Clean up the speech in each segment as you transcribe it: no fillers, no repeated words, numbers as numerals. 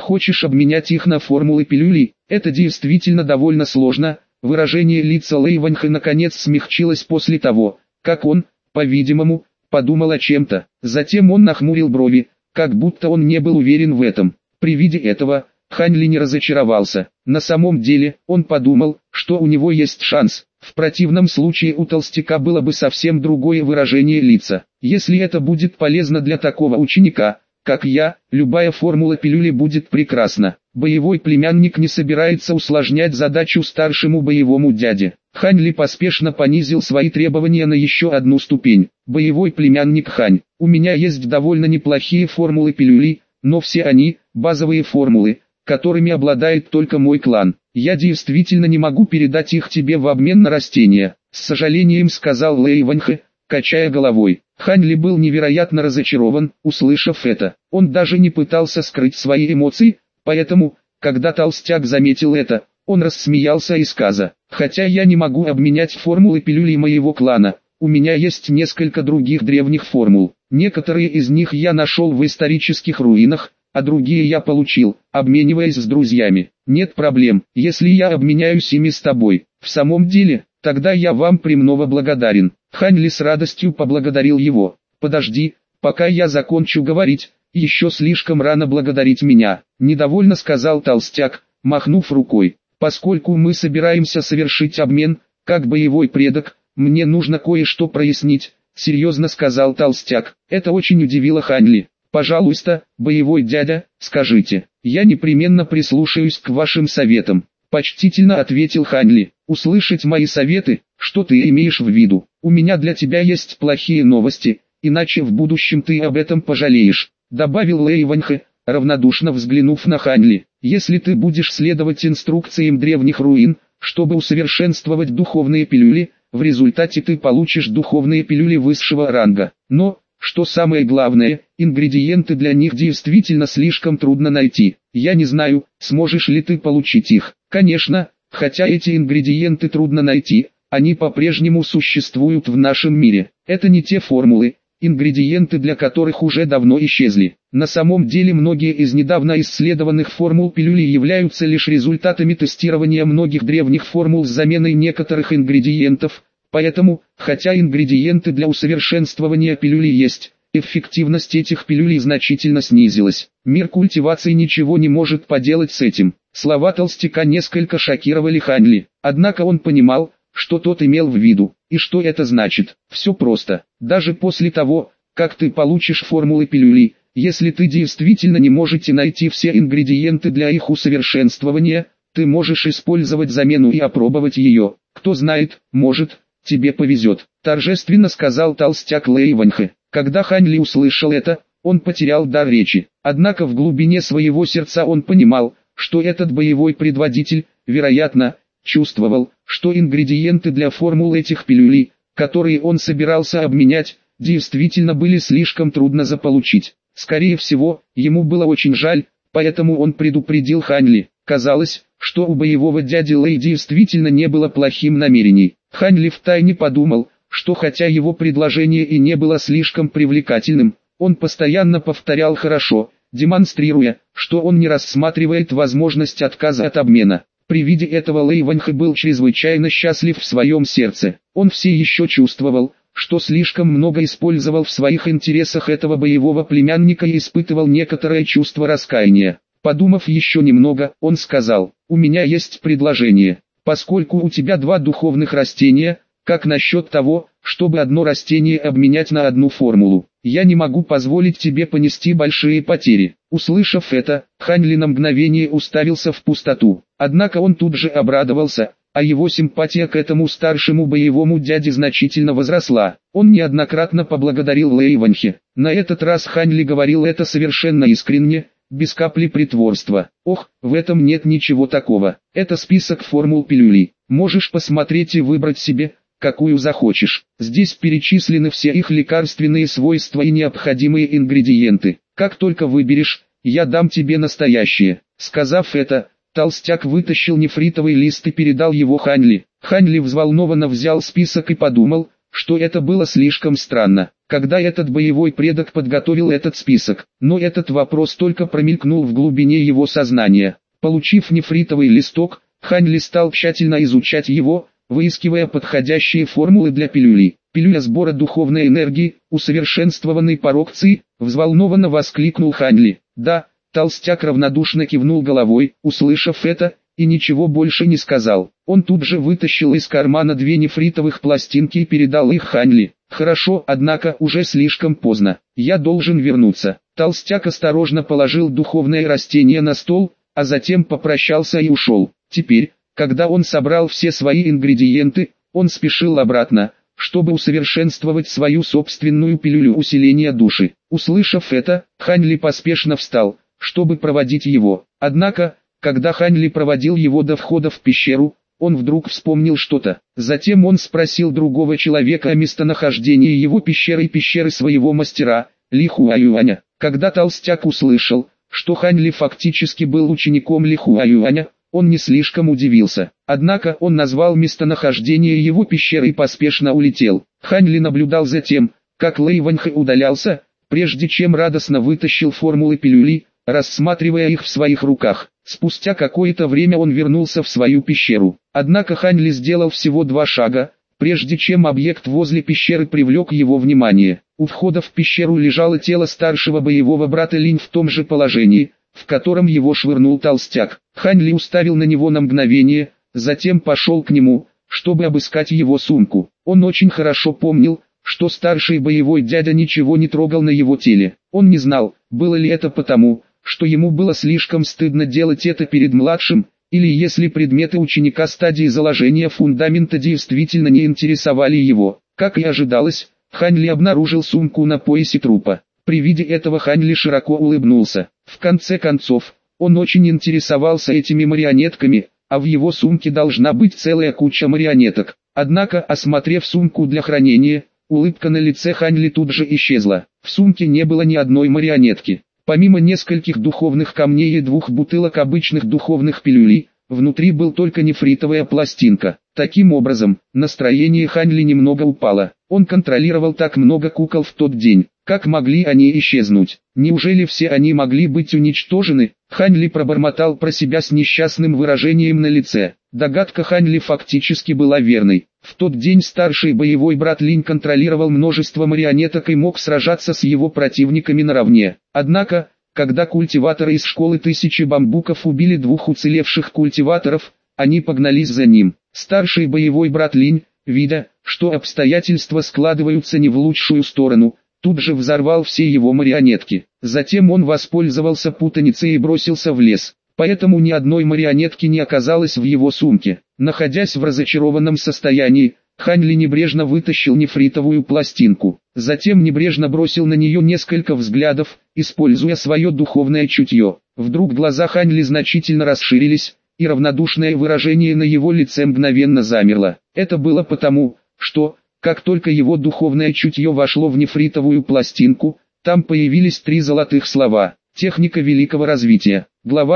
Хочешь обменять их на формулы пилюли? Это действительно довольно сложно. Выражение лица Лэй Ваньхэ наконец смягчилось после того, как он, по-видимому, подумал о чем-то. Затем он нахмурил брови, как будто он не был уверен в этом. При виде этого, Хань Ли не разочаровался. На самом деле, он подумал, что у него есть шанс. В противном случае у толстяка было бы совсем другое выражение лица. Если это будет полезно для такого ученика, как я, любая формула пилюли будет прекрасна. Боевой племянник не собирается усложнять задачу старшему боевому дяде. Хань Ли поспешно понизил свои требования на еще одну ступень. Боевой племянник Хань, у меня есть довольно неплохие формулы пилюли, но все они – базовые формулы, которыми обладает только мой клан. Я действительно не могу передать их тебе в обмен на растения. С сожалением сказал Лэй Ваньхэ, качая головой. Хань Ли был невероятно разочарован, услышав это. Он даже не пытался скрыть свои эмоции, поэтому, когда толстяк заметил это, он рассмеялся и сказал: «Хотя я не могу обменять формулы пилюли моего клана, у меня есть несколько других древних формул. Некоторые из них я нашел в исторических руинах, а другие я получил, обмениваясь с друзьями. Нет проблем, если я обменяюсь ими с тобой. В самом деле, тогда я вам премного благодарен». Хань Ли с радостью поблагодарил его. «Подожди, пока я закончу говорить, еще слишком рано благодарить меня», — недовольно сказал толстяк, махнув рукой. «Поскольку мы собираемся совершить обмен, как боевой предок, мне нужно кое-что прояснить», — серьезно сказал толстяк. Это очень удивило Хань Ли. «Пожалуйста, боевой дядя, скажите, я непременно прислушаюсь к вашим советам», — почтительно ответил Хань Ли. «Услышать мои советы? Что ты имеешь в виду? У меня для тебя есть плохие новости, иначе в будущем ты об этом пожалеешь», — добавил Лэй Ваньхэ, равнодушно взглянув на Хань Ли. «Если ты будешь следовать инструкциям древних руин, чтобы усовершенствовать духовные пилюли, в результате ты получишь духовные пилюли высшего ранга. Но, что самое главное, ингредиенты для них действительно слишком трудно найти. Я не знаю, сможешь ли ты получить их. Конечно, хотя эти ингредиенты трудно найти, они по-прежнему существуют в нашем мире. Это не те формулы, ингредиенты для которых уже давно исчезли. На самом деле многие из недавно исследованных формул пилюли являются лишь результатами тестирования многих древних формул с заменой некоторых ингредиентов, поэтому, хотя ингредиенты для усовершенствования пилюли есть, эффективность этих пилюлей значительно снизилась. Мир культивации ничего не может поделать с этим. Слова толстяка несколько шокировали Хань Ли, однако он понимал, что тот имел в виду, и что это значит. Все просто. Даже после того, как ты получишь формулы пилюли, если ты действительно не можете найти все ингредиенты для их усовершенствования, ты можешь использовать замену и опробовать ее. Кто знает, может, тебе повезет, торжественно сказал толстяк Лэй Ваньхэ. Когда Хань Ли услышал это, он потерял дар речи. Однако в глубине своего сердца он понимал, что этот боевой предводитель, вероятно, чувствовал, что ингредиенты для формул этих пилюлей, которые он собирался обменять, действительно были слишком трудно заполучить. Скорее всего, ему было очень жаль, поэтому он предупредил Хань Ли. Казалось, что у боевого дяди Лэй действительно не было плохим намерений. Хань Ли втайне подумал, что хотя его предложение и не было слишком привлекательным, он постоянно повторял «хорошо», демонстрируя, что он не рассматривает возможность отказа от обмена. При виде этого Лэй Ваньхэ был чрезвычайно счастлив в своем сердце. Он все еще чувствовал, что слишком много использовал в своих интересах этого боевого племянника и испытывал некоторое чувство раскаяния. Подумав еще немного, он сказал: «У меня есть предложение. Поскольку у тебя два духовных растения, как насчет того, чтобы одно растение обменять на одну формулу? Я не могу позволить тебе понести большие потери». Услышав это, Хань Ли на мгновение уставился в пустоту. Однако он тут же обрадовался, а его симпатия к этому старшему боевому дяде значительно возросла. Он неоднократно поблагодарил Лэй Ваньхэ. На этот раз Хань Ли говорил это совершенно искренне, без капли притворства. «Ох, в этом нет ничего такого. Это список формул пилюли. Можешь посмотреть и выбрать себе, какую захочешь. Здесь перечислены все их лекарственные свойства и необходимые ингредиенты. Как только выберешь, я дам тебе настоящее». Сказав это, толстяк вытащил нефритовый лист и передал его Хань Ли. Хань Ли взволнованно взял список и подумал, что это было слишком странно, когда этот боевой предок подготовил этот список, но этот вопрос только промелькнул в глубине его сознания. Получив нефритовый листок, Хань Ли стал тщательно изучать его, выискивая подходящие формулы для пилюли. «Пилюля сбора духовной энергии, усовершенствованный порог Ци», взволнованно воскликнул Хань Ли. «Да», толстяк равнодушно кивнул головой, услышав это, и ничего больше не сказал. Он тут же вытащил из кармана 2 нефритовых пластинки и передал их Хань Ли. «Хорошо, однако уже слишком поздно. Я должен вернуться». Толстяк осторожно положил духовное растение на стол, а затем попрощался и ушел. Теперь, когда он собрал все свои ингредиенты, он спешил обратно, чтобы усовершенствовать свою собственную пилюлю усиления души. Услышав это, Хань Ли поспешно встал, чтобы проводить его. Однако, когда Хань Ли проводил его до входа в пещеру, он вдруг вспомнил что-то. Затем он спросил другого человека о местонахождении его пещеры и пещеры своего мастера, Ли Хуаюаня. Когда толстяк услышал, что Хань Ли фактически был учеником Ли Хуаюаня, он не слишком удивился. Однако он назвал местонахождение его пещеры и поспешно улетел. Хань Ли наблюдал за тем, как Лэй Ваньхэ удалялся, прежде чем радостно вытащил формулы пилюли, рассматривая их в своих руках. Спустя какое-то время он вернулся в свою пещеру. Однако Хань Ли сделал всего 2 шага, прежде чем объект возле пещеры привлек его внимание. У входа в пещеру лежало тело старшего боевого брата Линь в том же положении, в котором его швырнул толстяк. Хань Ли уставил на него на мгновение, затем пошел к нему, чтобы обыскать его сумку. Он очень хорошо помнил, что старший боевой дядя ничего не трогал на его теле. Он не знал, было ли это потому, что ему было слишком стыдно делать это перед младшим, или если предметы ученика стадии заложения фундамента действительно не интересовали его. Как и ожидалось, Хань Ли обнаружил сумку на поясе трупа. При виде этого Хань Ли широко улыбнулся. В конце концов, он очень интересовался этими марионетками, а в его сумке должна быть целая куча марионеток. Однако, осмотрев сумку для хранения, улыбка на лице Хань Ли тут же исчезла. В сумке не было ни одной марионетки. Помимо нескольких духовных камней и 2 бутылок обычных духовных пилюлей, внутри был только нефритовая пластинка. Таким образом, настроение Хань Ли немного упало. Он контролировал так много кукол в тот день. Как могли они исчезнуть? Неужели все они могли быть уничтожены? Хань Ли пробормотал про себя с несчастным выражением на лице. Догадка Хань Ли фактически была верной. В тот день старший боевой брат Линь контролировал множество марионеток и мог сражаться с его противниками наравне. Однако, когда культиваторы из школы 1000 бамбуков убили 2 уцелевших культиваторов, они погнались за ним. Старший боевой брат Линь, видя, что обстоятельства складываются не в лучшую сторону, тут же взорвал все его марионетки. Затем он воспользовался путаницей и бросился в лес. Поэтому ни одной марионетки не оказалось в его сумке. Находясь в разочарованном состоянии, Хань Ли небрежно вытащил нефритовую пластинку. Затем небрежно бросил на нее несколько взглядов, используя свое духовное чутье. Вдруг глаза Хань Ли значительно расширились, и равнодушное выражение на его лице мгновенно замерло. Это было потому, что, как только его духовное чутье вошло в нефритовую пластинку, там появились 3 золотых слова. Техника великого развития. Глава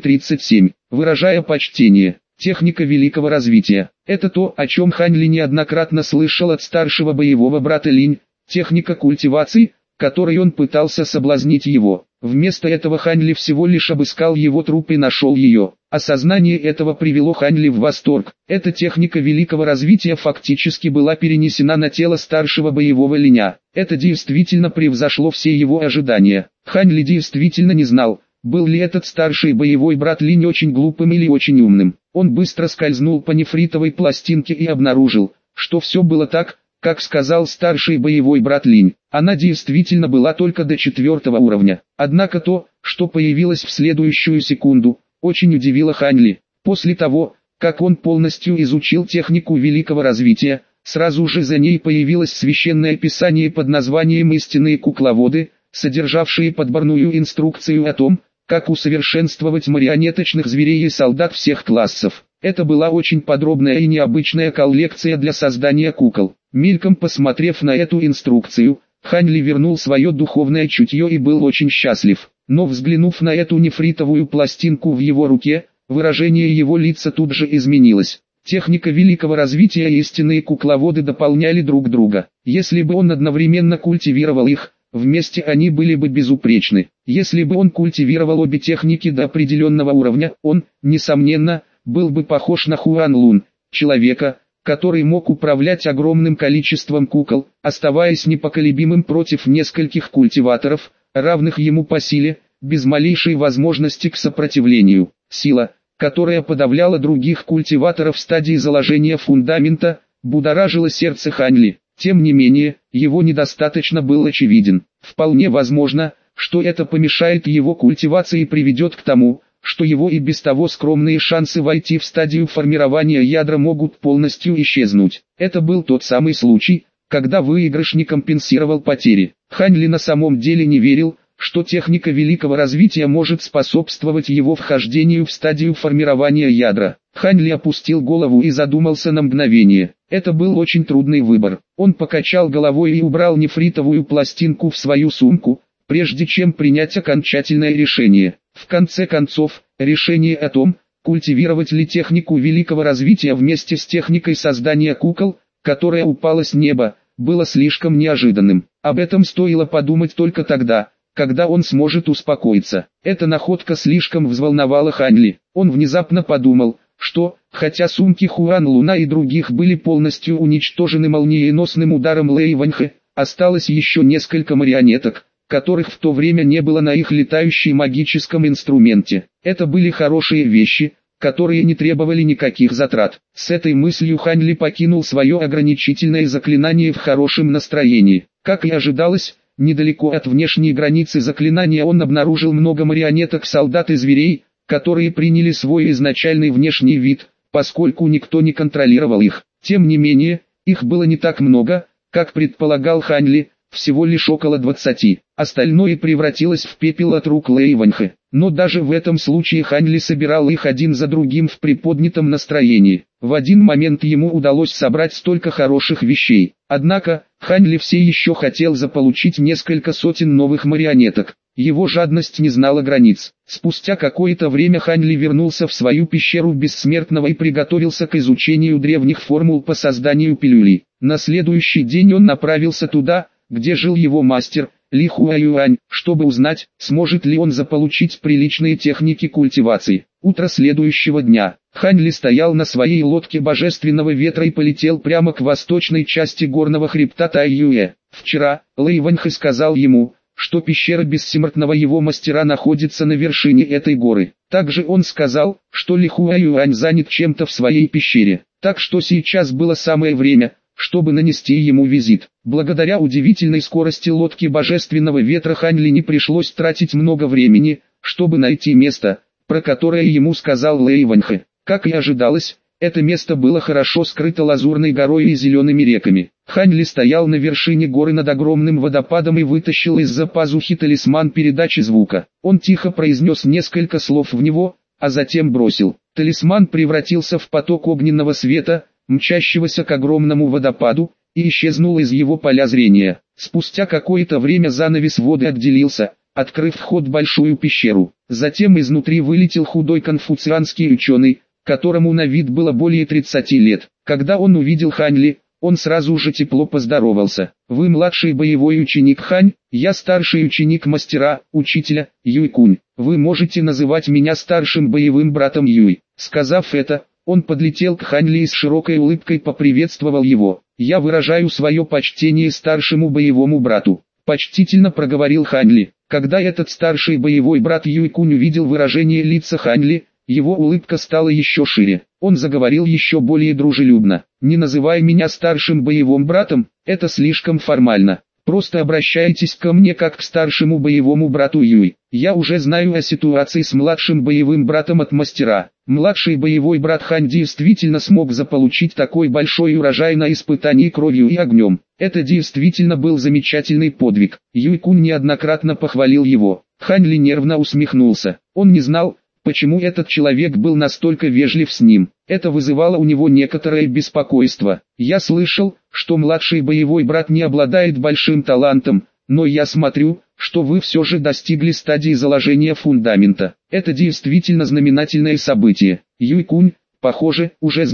237. Выражая почтение. Техника великого развития. Это то, о чем Хань Ли неоднократно слышал от старшего боевого брата Линь. Техника культивации, которой он пытался соблазнить его. Вместо этого Хань Ли всего лишь обыскал его труп и нашел ее. Осознание этого привело Хань Ли в восторг. Эта техника великого развития фактически была перенесена на тело старшего боевого Линя. Это действительно превзошло все его ожидания. Хань Ли действительно не знал, был ли этот старший боевой брат Линь очень глупым или очень умным. Он быстро скользнул по нефритовой пластинке и обнаружил, что все было так, как сказал старший боевой брат Линь. Она действительно была только до 4-го уровня. Однако то, что появилось в следующую секунду, очень удивило Хань Ли. После того, как он полностью изучил технику великого развития, сразу же за ней появилось священное писание под названием «Истинные кукловоды», содержавшие подборную инструкцию о том, как усовершенствовать марионеточных зверей и солдат всех классов. Это была очень подробная и необычная коллекция для создания кукол. Мельком посмотрев на эту инструкцию, Хань Ли вернул свое духовное чутье и был очень счастлив. Но взглянув на эту нефритовую пластинку в его руке, выражение его лица тут же изменилось. Техника великого развития и истинные кукловоды дополняли друг друга. Если бы он одновременно культивировал их, вместе они были бы безупречны. Если бы он культивировал обе техники до определенного уровня, он, несомненно, был бы похож на Хуан Лун, человека, который мог управлять огромным количеством кукол, оставаясь непоколебимым против нескольких культиваторов, равных ему по силе, без малейшей возможности к сопротивлению. Сила, которая подавляла других культиваторов в стадии заложения фундамента, будоражила сердце Хань Ли. Тем не менее, его недостаточно был очевиден. Вполне возможно, что это помешает его культивации и приведет к тому, что его и без того скромные шансы войти в стадию формирования ядра могут полностью исчезнуть. Это был тот самый случай, когда выигрыш не компенсировал потери. Хань Ли на самом деле не верил, что техника великого развития может способствовать его вхождению в стадию формирования ядра. Хань Ли опустил голову и задумался на мгновение. Это был очень трудный выбор. Он покачал головой и убрал нефритовую пластинку в свою сумку, прежде чем принять окончательное решение. В конце концов, решение о том, культивировать ли технику великого развития вместе с техникой создания кукол, которая упала с неба, было слишком неожиданным. Об этом стоило подумать только тогда, когда он сможет успокоиться. Эта находка слишком взволновала Хань Ли. Он внезапно подумал, что, хотя сумки Хуан Луна и других были полностью уничтожены молниеносным ударом Лэй Ваньхэ, осталось еще несколько марионеток, которых в то время не было на их летающем магическом инструменте. Это были хорошие вещи, которые не требовали никаких затрат. С этой мыслью Хань Ли покинул свое ограничительное заклинание в хорошем настроении. Как и ожидалось, недалеко от внешней границы заклинания он обнаружил много марионеток солдат и зверей, которые приняли свой изначальный внешний вид, поскольку никто не контролировал их. Тем не менее, их было не так много, как предполагал Хань Ли, всего лишь около 20. Остальное превратилось в пепел от рук Лэй Ваньхэ. Но даже в этом случае Хань Ли собирал их один за другим в приподнятом настроении. В один момент ему удалось собрать столько хороших вещей. Однако, Хань Ли все еще хотел заполучить несколько сотен новых марионеток. Его жадность не знала границ. Спустя какое-то время Хань Ли вернулся в свою пещеру Бессмертного и приготовился к изучению древних формул по созданию пилюли. На следующий день он направился туда, где жил его мастер, Ли Хуаюань, чтобы узнать, сможет ли он заполучить приличные техники культивации. Утро следующего дня. Хань Ли стоял на своей лодке божественного ветра и полетел прямо к восточной части горного хребта Тайюэ. Вчера, Лэй Ваньхэ сказал ему, что пещера Бессмертного его мастера находится на вершине этой горы. Также он сказал, что Ли Хуаюань занят чем-то в своей пещере. Так что сейчас было самое время, чтобы нанести ему визит. Благодаря удивительной скорости лодки божественного ветра Хань Ли не пришлось тратить много времени, чтобы найти место, про которое ему сказал Лэй Ваньхэ. Как и ожидалось, это место было хорошо скрыто лазурной горой и зелеными реками. Хань Ли стоял на вершине горы над огромным водопадом и вытащил из-за пазухи талисман передачи звука. Он тихо произнес несколько слов в него, а затем бросил. Талисман превратился в поток огненного света, мчащегося к огромному водопаду, и исчезнул из его поля зрения. Спустя какое-то время занавес воды отделился, открыв вход в большую пещеру. Затем изнутри вылетел худой конфуцианский ученый, которому на вид было более 30 лет. Когда он увидел Хань Ли, он сразу же тепло поздоровался. «Вы младший боевой ученик Хань, я старший ученик мастера, учителя, Юй Кунь. Вы можете называть меня старшим боевым братом Юй». Сказав это, он подлетел к Хань Ли и с широкой улыбкой поприветствовал его. «Я выражаю свое почтение старшему боевому брату», — почтительно проговорил Хань Ли. Когда этот старший боевой брат Юй Кунь увидел выражение лица Хань Ли, его улыбка стала еще шире. Он заговорил еще более дружелюбно. «Не называй меня старшим боевым братом, это слишком формально. Просто обращайтесь ко мне как к старшему боевому брату Юй. Я уже знаю о ситуации с младшим боевым братом от мастера. Младший боевой брат Хань действительно смог заполучить такой большой урожай на испытании кровью и огнем. Это действительно был замечательный подвиг». Юй Кунь неоднократно похвалил его. Хань Ли нервно усмехнулся. Он не знал, почему этот человек был настолько вежлив с ним. Это вызывало у него некоторое беспокойство. «Я слышал, что младший боевой брат не обладает большим талантом, но я смотрю, что вы все же достигли стадии заложения фундамента. Это действительно знаменательное событие». Юй Кунь, похоже, уже знал,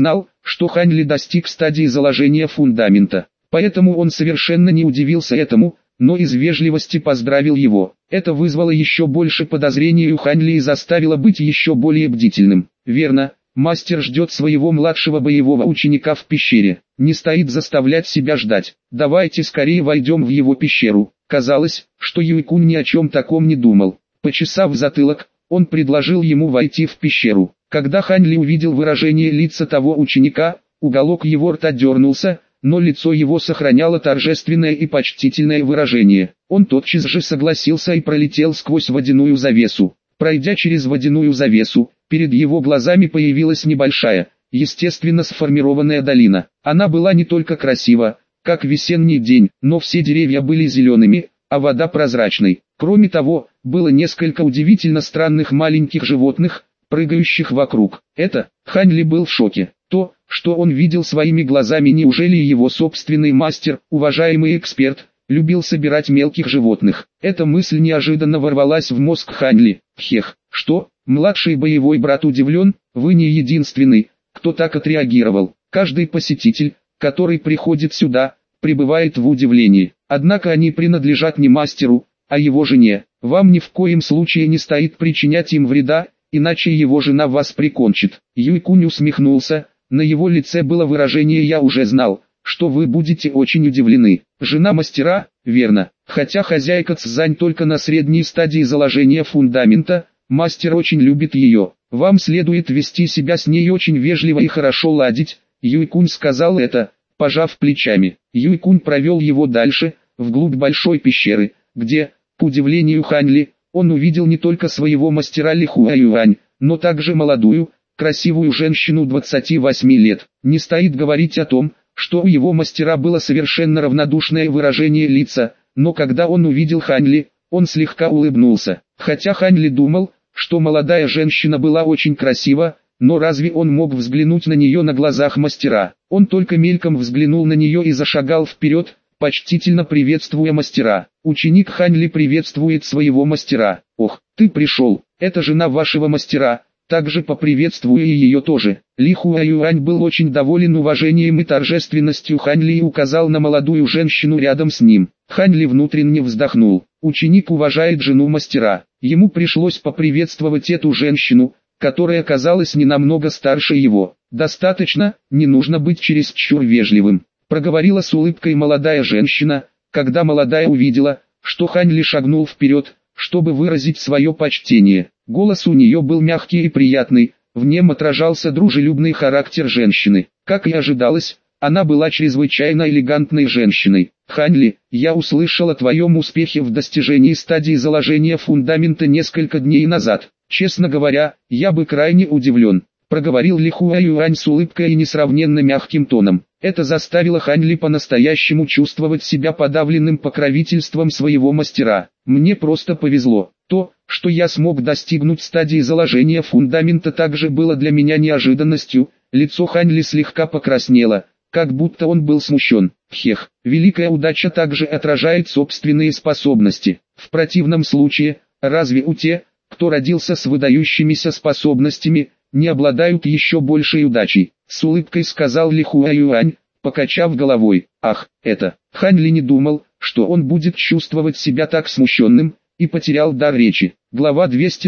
что Хань Ли достиг стадии заложения фундамента. Поэтому он совершенно не удивился этому, но из вежливости поздравил его. Это вызвало еще больше подозрений у Хань Ли и заставило быть еще более бдительным. Верно, мастер ждет своего младшего боевого ученика в пещере. Не стоит заставлять себя ждать. Давайте скорее войдем в его пещеру. Казалось, что Юйкунь ни о чем таком не думал. Почесав затылок, он предложил ему войти в пещеру. Когда Хань Ли увидел выражение лица того ученика, уголок его рта дернулся, но лицо его сохраняло торжественное и почтительное выражение. Он тотчас же согласился и пролетел сквозь водяную завесу. Пройдя через водяную завесу, перед его глазами появилась небольшая, естественно сформированная долина. Она была не только красива, как весенний день, но все деревья были зелеными, а вода прозрачной. Кроме того, было несколько удивительно странных маленьких животных, прыгающих вокруг. Хань Ли был в шоке. То, что он видел своими глазами, неужели его собственный мастер, уважаемый эксперт, любил собирать мелких животных? Эта мысль неожиданно ворвалась в мозг Хань Ли. Хех, что? Младший боевой брат удивлен, вы не единственный, кто так отреагировал. Каждый посетитель, который приходит сюда, пребывает в удивлении. Однако они принадлежат не мастеру, а его жене. Вам ни в коем случае не стоит причинять им вреда, иначе его жена вас прикончит. Юйкунь усмехнулся, на его лице было выражение «я уже знал, что вы будете очень удивлены». Жена мастера, верно, хотя хозяйка Цзань только на средней стадии заложения фундамента, мастер очень любит ее. Вам следует вести себя с ней очень вежливо и хорошо ладить. Юйкунь сказал это, пожав плечами. Юйкунь провел его дальше, вглубь большой пещеры, где, к удивлению Хань Ли, он увидел не только своего мастера Ли Хуаюань, но также молодую, красивую женщину 28 лет. Не стоит говорить о том, что у его мастера было совершенно равнодушное выражение лица, но когда он увидел Хань Ли, он слегка улыбнулся. Хотя Хань Ли думал, что молодая женщина была очень красива, но разве он мог взглянуть на нее на глазах мастера? Он только мельком взглянул на нее и зашагал вперед, почтительно приветствуя мастера. Ученик Хань Ли приветствует своего мастера. Ох, ты пришел, это жена вашего мастера, также поприветствуя ее тоже. Ли Хуаюань был очень доволен уважением и торжественностью Хань Ли и указал на молодую женщину рядом с ним. Хань Ли внутренне вздохнул. Ученик уважает жену мастера. Ему пришлось поприветствовать эту женщину, которая казалась не намного старше его. «Достаточно, не нужно быть чересчур вежливым», — проговорила с улыбкой молодая женщина, когда молодая увидела, что Хань Ли шагнул вперед, чтобы выразить свое почтение. Голос у нее был мягкий и приятный, в нем отражался дружелюбный характер женщины. Как и ожидалось, она была чрезвычайно элегантной женщиной. «Хань Ли, я услышал о твоем успехе в достижении стадии заложения фундамента несколько дней назад. Честно говоря, я бы крайне удивлен», — проговорил Ли Хуаюань с улыбкой и несравненно мягким тоном. Это заставило Хань Ли по-настоящему чувствовать себя подавленным покровительством своего мастера. «Мне просто повезло. То, что я смог достигнуть стадии заложения фундамента, также было для меня неожиданностью». Лицо Хань Ли слегка покраснело, как будто он был смущен. Хех, великая удача также отражает собственные способности. В противном случае, разве у тех, кто родился с выдающимися способностями, не обладают еще большей удачей? С улыбкой сказал Ли Хуаюань, покачав головой. Ах, это. Хань Ли не думал, что он будет чувствовать себя так смущенным, и потерял дар речи. Глава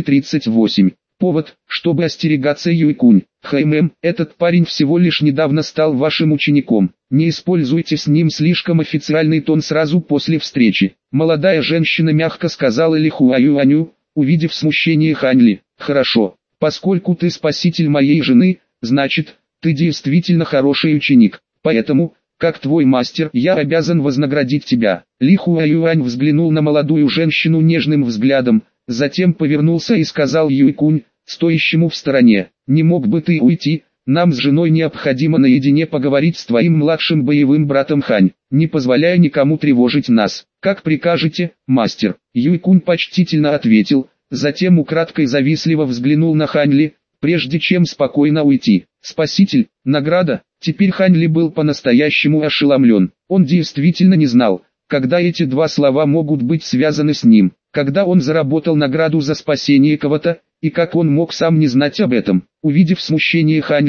238. Повод, чтобы остерегаться Юйкунь. Хэймэм, этот парень всего лишь недавно стал вашим учеником. Не используйте с ним слишком официальный тон сразу после встречи. Молодая женщина мягко сказала Ли Хуаюаню, увидев смущение Хань Ли. Хорошо, поскольку ты спаситель моей жены, значит, ты действительно хороший ученик. Поэтому, как твой мастер, я обязан вознаградить тебя. Ли Хуаюань взглянул на молодую женщину нежным взглядом, затем повернулся и сказал Юйкунь, стоящему в стороне: «Не мог бы ты уйти? Нам с женой необходимо наедине поговорить с твоим младшим боевым братом Хань, не позволяя никому тревожить нас». «Как прикажете, мастер», — Юйкунь почтительно ответил, затем украдкой завистливо взглянул на Хань Ли, прежде чем спокойно уйти. «Спаситель, награда». Теперь Хань Ли был по-настоящему ошеломлен. Он действительно не знал, когда эти два слова могут быть связаны с ним, когда он заработал награду за спасение кого-то, и как он мог сам не знать об этом. Увидев смущение Хань Ли,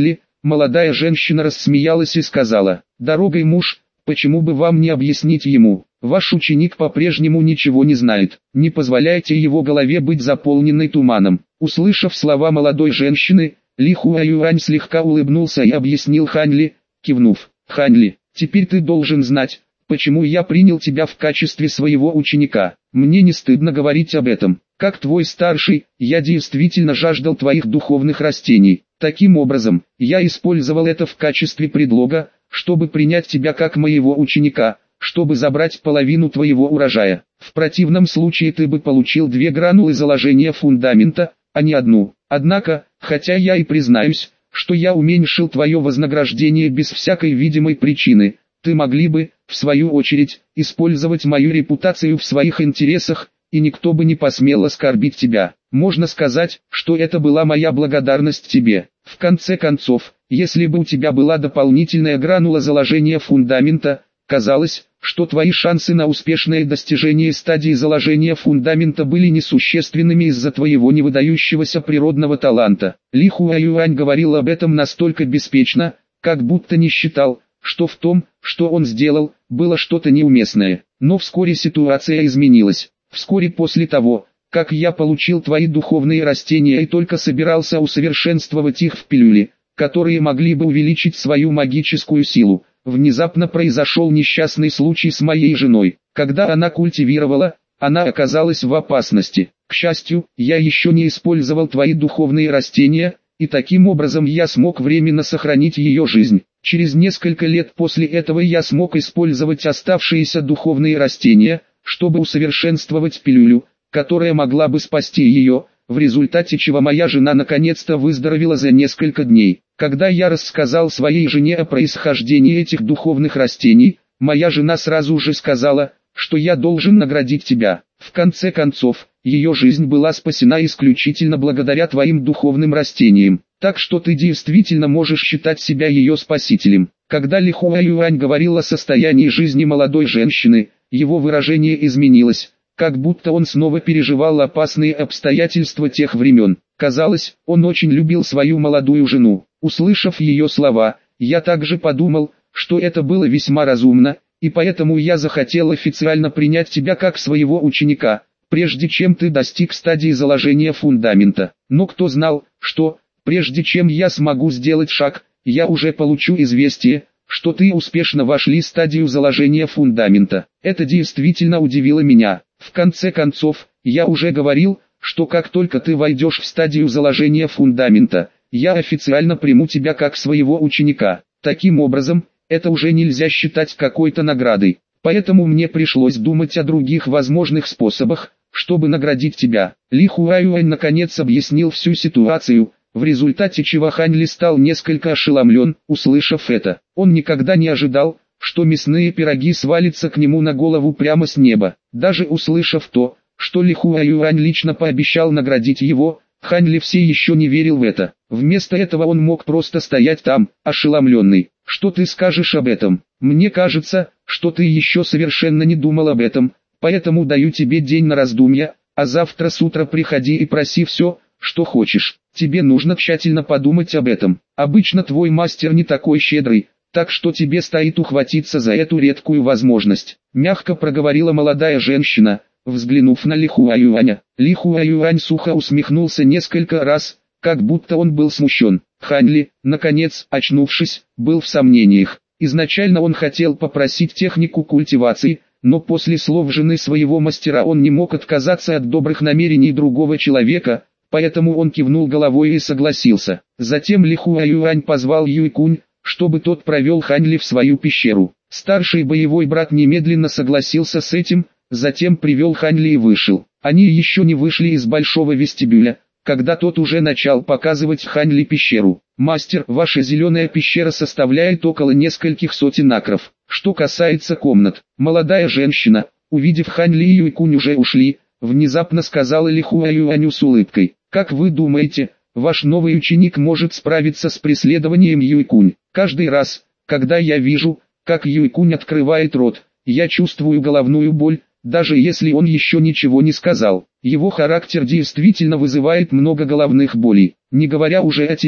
Молодая женщина рассмеялась и сказала: «Дорогой муж, почему бы вам не объяснить ему? Ваш ученик по-прежнему ничего не знает. Не позволяйте его голове быть заполненной туманом». Услышав слова молодой женщины, Ли Хуаюань слегка улыбнулся и объяснил Хань Ли, кивнув: «Хань Ли, теперь ты должен знать, почему я принял тебя в качестве своего ученика. Мне не стыдно говорить об этом. Как твой старший, я действительно жаждал твоих духовных растений. Таким образом, я использовал это в качестве предлога, чтобы принять тебя как моего ученика, чтобы забрать половину твоего урожая. В противном случае ты бы получил 2 гранулы заложения фундамента, а не одну. Однако, хотя я и признаюсь, что я уменьшил твое вознаграждение без всякой видимой причины, ты могли бы, в свою очередь, использовать мою репутацию в своих интересах, и никто бы не посмел оскорбить тебя. Можно сказать, что это была моя благодарность тебе. В конце концов, если бы у тебя была дополнительная гранула заложения фундамента, казалось, что твои шансы на успешное достижение стадии заложения фундамента были несущественными из-за твоего невыдающегося природного таланта. Ли Хуаюань говорил об этом настолько беспечно, как будто не считал, что в том, что он сделал, было что-то неуместное. Но вскоре ситуация изменилась. Вскоре после того, как я получил твои духовные растения и только собирался усовершенствовать их в пилюли, которые могли бы увеличить свою магическую силу, внезапно произошел несчастный случай с моей женой. Когда она культивировала, она оказалась в опасности. К счастью, я еще не использовал твои духовные растения, и таким образом я смог временно сохранить ее жизнь. Через несколько лет после этого я смог использовать оставшиеся духовные растения, чтобы усовершенствовать пилюлю, которая могла бы спасти ее, в результате чего моя жена наконец-то выздоровела за несколько дней. Когда я рассказал своей жене о происхождении этих духовных растений, моя жена сразу же сказала, что я должен наградить тебя. В конце концов, ее жизнь была спасена исключительно благодаря твоим духовным растениям, так что ты действительно можешь считать себя ее спасителем. Когда Ли Хуаюань говорил о состоянии жизни молодой женщины, его выражение изменилось, как будто он снова переживал опасные обстоятельства тех времен. Казалось, он очень любил свою молодую жену. Услышав ее слова, я также подумал, что это было весьма разумно, и поэтому я захотел официально принять тебя как своего ученика, прежде чем ты достиг стадии заложения фундамента. Но кто знал, что, прежде чем я смогу сделать шаг, я уже получу известие, что ты успешно вошли в стадию заложения фундамента. Это действительно удивило меня. В конце концов, я уже говорил, что как только ты войдешь в стадию заложения фундамента, я официально приму тебя как своего ученика. Таким образом, это уже нельзя считать какой-то наградой. Поэтому мне пришлось думать о других возможных способах, чтобы наградить тебя. Ли Хуаюань наконец объяснил всю ситуацию, в результате чего Хань Ли стал несколько ошеломлен, услышав это. Он никогда не ожидал, что мясные пироги свалятся к нему на голову прямо с неба. Даже услышав то, что Ли Хуаюань лично пообещал наградить его, Хань Ли все еще не верил в это. Вместо этого он мог просто стоять там, ошеломленный. «Что ты скажешь об этом? Мне кажется, что ты еще совершенно не думал об этом, поэтому даю тебе день на раздумья, а завтра с утра приходи и проси все, что хочешь. Тебе нужно тщательно подумать об этом. Обычно твой мастер не такой щедрый, так что тебе стоит ухватиться за эту редкую возможность», — мягко проговорила молодая женщина, взглянув на Ли Хуаюаня. Ли Хуаюань сухо усмехнулся несколько раз, как будто он был смущен. Хань Ли, наконец, очнувшись, был в сомнениях. Изначально он хотел попросить технику культивации, но после слов жены своего мастера он не мог отказаться от добрых намерений другого человека, поэтому он кивнул головой и согласился. Затем Ли Хуаюань позвал Юйкунь, чтобы тот провел Хань Ли в свою пещеру. Старший боевой брат немедленно согласился с этим, затем привел Хань Ли и вышел. Они еще не вышли из большого вестибюля, когда тот уже начал показывать Хань Ли пещеру. «Мастер, ваша зеленая пещера составляет около нескольких сотен акров. Что касается комнат». Молодая женщина, увидев Хань Ли и Юйкунь уже ушли, внезапно сказала Ли Хуаюаню с улыбкой: «Как вы думаете, ваш новый ученик может справиться с преследованием Юйкунь? Каждый раз, когда я вижу, как Юйкунь открывает рот, я чувствую головную боль, даже если он еще ничего не сказал. Его характер действительно вызывает много головных болей. Не говоря уже о тебе,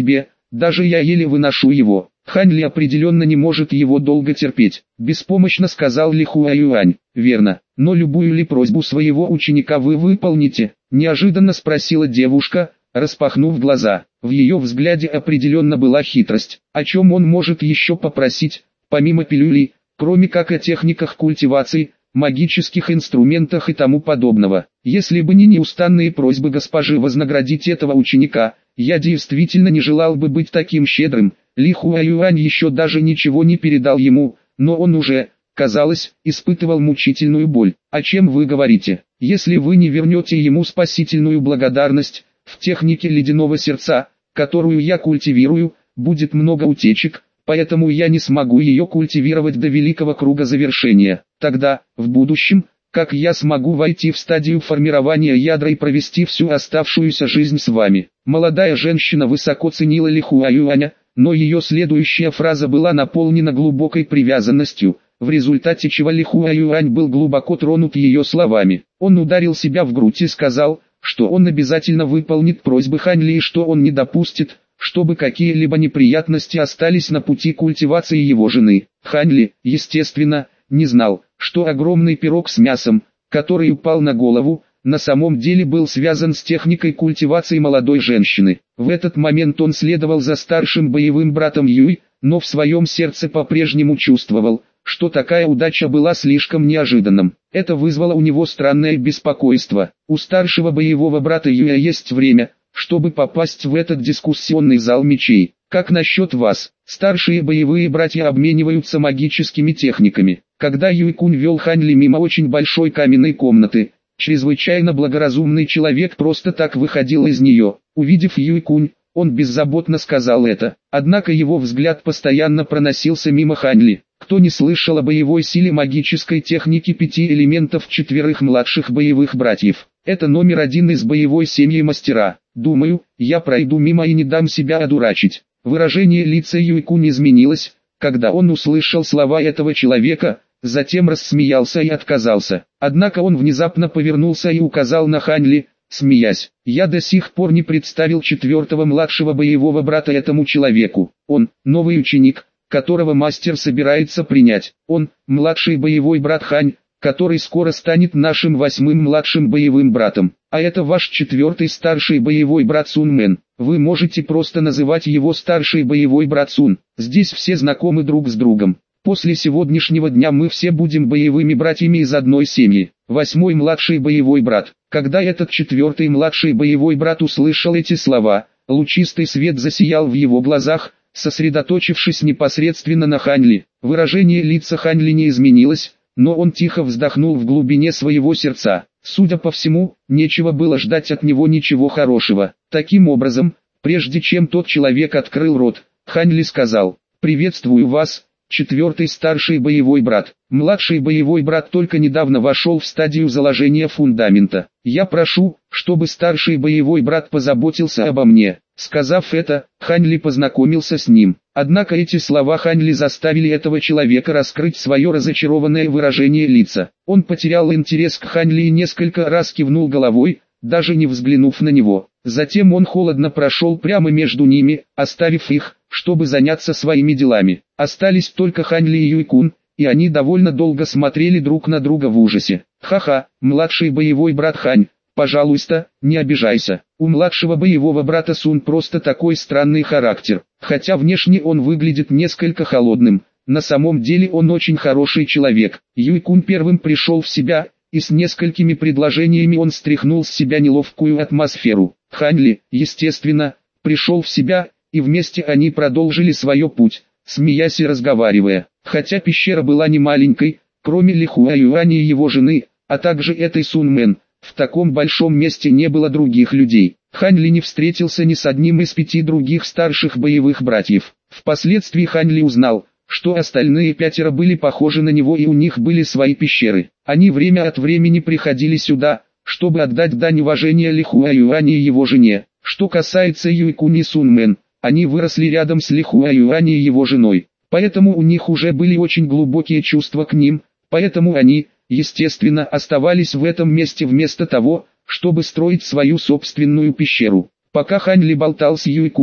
даже я еле выношу его. Хань Ли определенно не может его долго терпеть, беспомощно сказал Ли Хуаюань. Верно, но любую ли просьбу своего ученика вы выполните? Неожиданно спросила девушка, распахнув глаза. В ее взгляде определенно была хитрость. О чем он может еще попросить, помимо пилюли, кроме как о техниках культивации, магических инструментах и тому подобного. Если бы не неустанные просьбы госпожи вознаградить этого ученика, я действительно не желал бы быть таким щедрым. Ли Хуаюань еще даже ничего не передал ему, но он уже, казалось, испытывал мучительную боль. О чем вы говорите? Если вы не вернете ему спасительную благодарность, в технике ледяного сердца, которую я культивирую, будет много утечек, поэтому я не смогу ее культивировать до великого круга завершения. Тогда, в будущем, как я смогу войти в стадию формирования ядра и провести всю оставшуюся жизнь с вами? Молодая женщина высоко ценила Ли Хуаюаня, но ее следующая фраза была наполнена глубокой привязанностью, в результате чего Ли Хуаюань был глубоко тронут ее словами. Он ударил себя в грудь и сказал, что он обязательно выполнит просьбы Хань Ли и что он не допустит, чтобы какие-либо неприятности остались на пути культивации его жены. Хань Ли, естественно, не знал, что огромный пирог с мясом, который упал на голову, на самом деле был связан с техникой культивации молодой женщины. В этот момент он следовал за старшим боевым братом Юй, но в своем сердце по-прежнему чувствовал, что такая удача была слишком неожиданным. Это вызвало у него странное беспокойство. У старшего боевого брата Юя есть время, чтобы попасть в этот дискуссионный зал мечей. Как насчет вас? Старшие боевые братья обмениваются магическими техниками. Когда Юй-кунь вел Хань Ли мимо очень большой каменной комнаты, чрезвычайно благоразумный человек просто так выходил из нее. Увидев Юй-кунь, он беззаботно сказал это. Однако его взгляд постоянно проносился мимо Хань Ли. Кто не слышал о боевой силе магической техники 5 элементов 4 младших боевых братьев? Это номер 1 из боевой семьи мастера. Думаю, я пройду мимо и не дам себя одурачить. Выражение лица Юй-кунь изменилось, когда он услышал слова этого человека, затем рассмеялся и отказался. Однако он внезапно повернулся и указал на Хань Ли, смеясь. Я до сих пор не представил 4-го младшего боевого брата этому человеку. Он, новый ученик, которого мастер собирается принять. Он, младший боевой брат Хань, который скоро станет нашим 8-м младшим боевым братом. А это ваш 4-й старший боевой брат Сун Мэн. Вы можете просто называть его старший боевой брат Сун. Здесь все знакомы друг с другом. После сегодняшнего дня мы все будем боевыми братьями из одной семьи. 8-й младший боевой брат. Когда этот 4-й младший боевой брат услышал эти слова, лучистый свет засиял в его глазах, сосредоточившись непосредственно на Хань Ли. Выражение лица Хань Ли не изменилось, но он тихо вздохнул в глубине своего сердца. Судя по всему, нечего было ждать от него ничего хорошего. Таким образом, прежде чем тот человек открыл рот, Хань Ли сказал: «Приветствую вас, 4-й старший боевой брат. Младший боевой брат только недавно вошел в стадию заложения фундамента. Я прошу, чтобы старший боевой брат позаботился обо мне». Сказав это, Хань Ли познакомился с ним. Однако эти слова Хань Ли заставили этого человека раскрыть свое разочарованное выражение лица. Он потерял интерес к Хань Ли и несколько раз кивнул головой, даже не взглянув на него. Затем он холодно прошел прямо между ними, оставив их, чтобы заняться своими делами. Остались только Хань Ли и Юй-кун, и они довольно долго смотрели друг на друга в ужасе. «Ха-ха, младший боевой брат Хань, пожалуйста, не обижайся. У младшего боевого брата Сун просто такой странный характер. Хотя внешне он выглядит несколько холодным, на самом деле он очень хороший человек». Юй-кун первым пришел в себя, и с несколькими предложениями он стряхнул с себя неловкую атмосферу. Хань Ли, естественно, пришел в себя, и вместе они продолжили свой путь, смеясь и разговаривая. Хотя пещера была не маленькой, кроме Ли Хуаюаня и его жены, а также этой Сун Мэн, в таком большом месте не было других людей. Хань Ли не встретился ни с одним из 5 других старших боевых братьев. Впоследствии Хань Ли узнал, что остальные 5 были похожи на него и у них были свои пещеры. Они время от времени приходили сюда, чтобы отдать дань уважения Ли Хуаюаню и его жене. Что касается Юй-кун и Сун Мэн, они выросли рядом с Ли Хуаюанем и его женой. Поэтому у них уже были очень глубокие чувства к ним, поэтому они, естественно, оставались в этом месте вместо того, чтобы строить свою собственную пещеру. Пока Хань Ли болтал с Юй-кунь,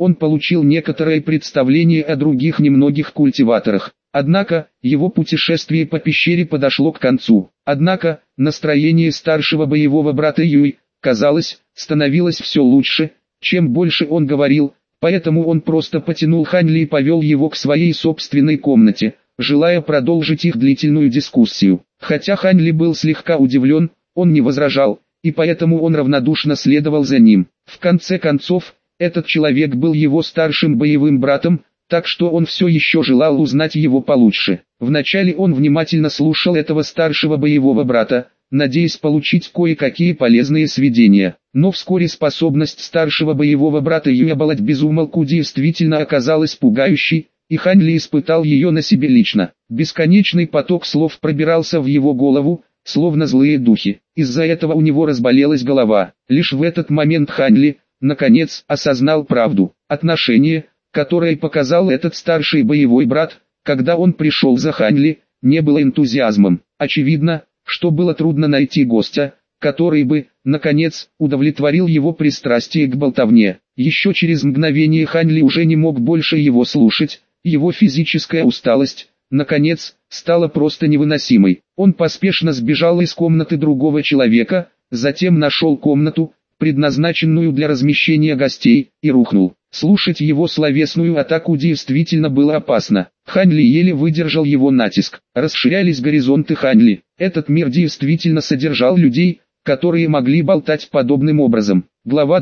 он получил некоторое представление о других немногих культиваторах. Однако, его путешествие по пещере подошло к концу. Однако, настроение старшего боевого брата Юй, казалось, становилось все лучше, чем больше он говорил, поэтому он просто потянул Хань Ли и повел его к своей собственной комнате, желая продолжить их длительную дискуссию. Хотя Хань Ли был слегка удивлен, он не возражал, и поэтому он равнодушно следовал за ним. В конце концов, этот человек был его старшим боевым братом, так что он все еще желал узнать его получше. Вначале он внимательно слушал этого старшего боевого брата, надеясь получить кое-какие полезные сведения. Но вскоре способность старшего боевого брата Юя болтать без умолку действительно оказалась пугающей, и Хань Ли испытал ее на себе лично. Бесконечный поток слов пробирался в его голову, словно злые духи. Из-за этого у него разболелась голова. Лишь в этот момент Хань Ли, наконец, осознал правду. Отношение, которое показал этот старший боевой брат, когда он пришел за Хань Ли, не было энтузиазмом. Очевидно, что было трудно найти гостя, который бы, наконец, удовлетворил его пристрастие к болтовне. Еще через мгновение Хань Ли уже не мог больше его слушать, его физическая усталость, наконец, стала просто невыносимой. Он поспешно сбежал из комнаты другого человека, затем нашел комнату, предназначенную для размещения гостей, и рухнул. Слушать его словесную атаку действительно было опасно. Хань Ли еле выдержал его натиск. Расширялись горизонты Хань Ли. Этот мир действительно содержал людей, которые могли болтать подобным образом. Глава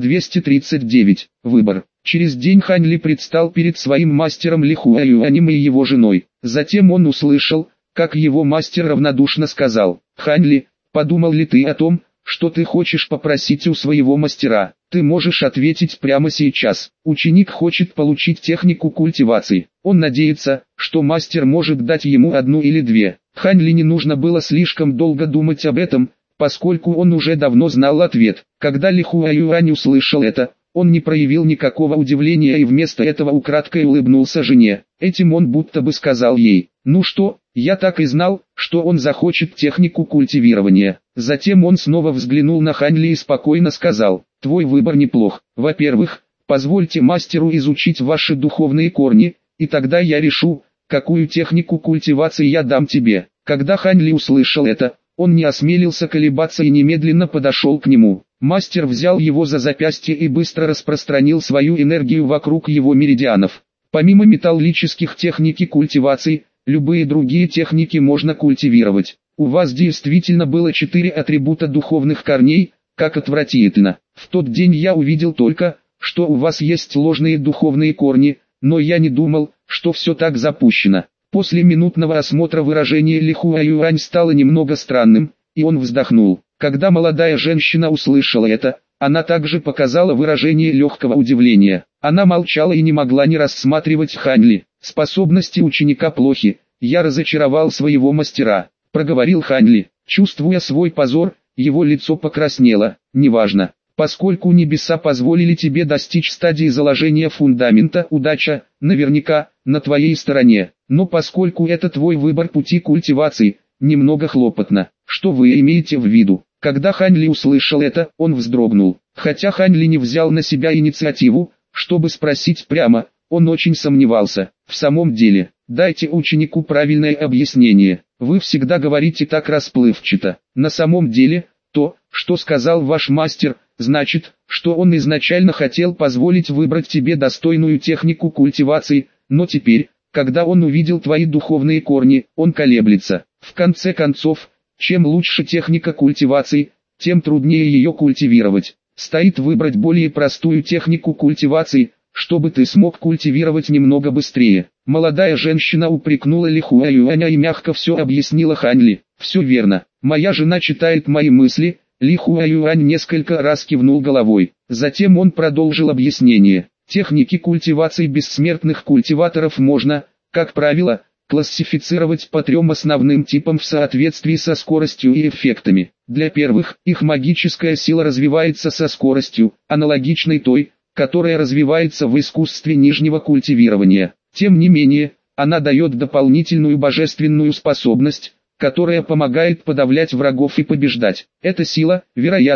239. Выбор. Через день Хань Ли предстал перед своим мастером Ли Хуаюанем и его женой. Затем он услышал, как его мастер равнодушно сказал: «Хань Ли, подумал ли ты о том, что ты хочешь попросить у своего мастера? Ты можешь ответить прямо сейчас. Ученик хочет получить технику культивации. Он надеется, что мастер может дать ему одну или две». Хань Ли не нужно было слишком долго думать об этом, поскольку он уже давно знал ответ. Когда Ли Хуаюань услышал это, он не проявил никакого удивления и вместо этого украдкой улыбнулся жене. Этим он будто бы сказал ей: «Ну что, я так и знал, что он захочет технику культивирования». Затем он снова взглянул на Хань Ли и спокойно сказал: «Твой выбор неплох. Во-первых, позвольте мастеру изучить ваши духовные корни, и тогда я решу, какую технику культивации я дам тебе». Когда Хань Ли услышал это, он не осмелился колебаться и немедленно подошел к нему. Мастер взял его за запястье и быстро распространил свою энергию вокруг его меридианов. Помимо металлических техники культивации, любые другие техники можно культивировать. У вас действительно было 4 атрибута духовных корней, как отвратительно. В тот день я увидел только, что у вас есть ложные духовные корни, но я не думал, что все так запущено. После минутного осмотра выражение Ли Хуаюань стало немного странным, и он вздохнул. Когда молодая женщина услышала это, она также показала выражение легкого удивления. Она молчала и не могла не рассматривать Хань Ли. «Способности ученика плохи, я разочаровал своего мастера», — проговорил Хань Ли. Чувствуя свой позор, его лицо покраснело. «Неважно. Поскольку небеса позволили тебе достичь стадии заложения фундамента, удача, наверняка, на твоей стороне. Но поскольку это твой выбор пути культивации, немного хлопотно. Что вы имеете в виду?» Когда Хань Ли услышал это, он вздрогнул. Хотя Хань Ли не взял на себя инициативу, чтобы спросить прямо, он очень сомневался. В самом деле, дайте ученику правильное объяснение. Вы всегда говорите так расплывчато. На самом деле, то, что сказал ваш мастер, значит, что он изначально хотел позволить выбрать тебе достойную технику культивации, но теперь, когда он увидел твои духовные корни, он колеблется. В конце концов, чем лучше техника культивации, тем труднее ее культивировать. Стоит выбрать более простую технику культивации, чтобы ты смог культивировать немного быстрее. Молодая женщина упрекнула Ли Хуаюаня и мягко все объяснила Хань Ли. «Все верно. Моя жена читает мои мысли». Ли Хуаюань несколько раз кивнул головой. Затем он продолжил объяснение. Техники культивации бессмертных культиваторов можно, как правило, классифицировать по 3 основным типам в соответствии со скоростью и эффектами. Для первых, их магическая сила развивается со скоростью, аналогичной той, которая развивается в искусстве нижнего культивирования. Тем не менее, она дает дополнительную божественную способность, которая помогает подавлять врагов и побеждать. Эта сила, вероятно,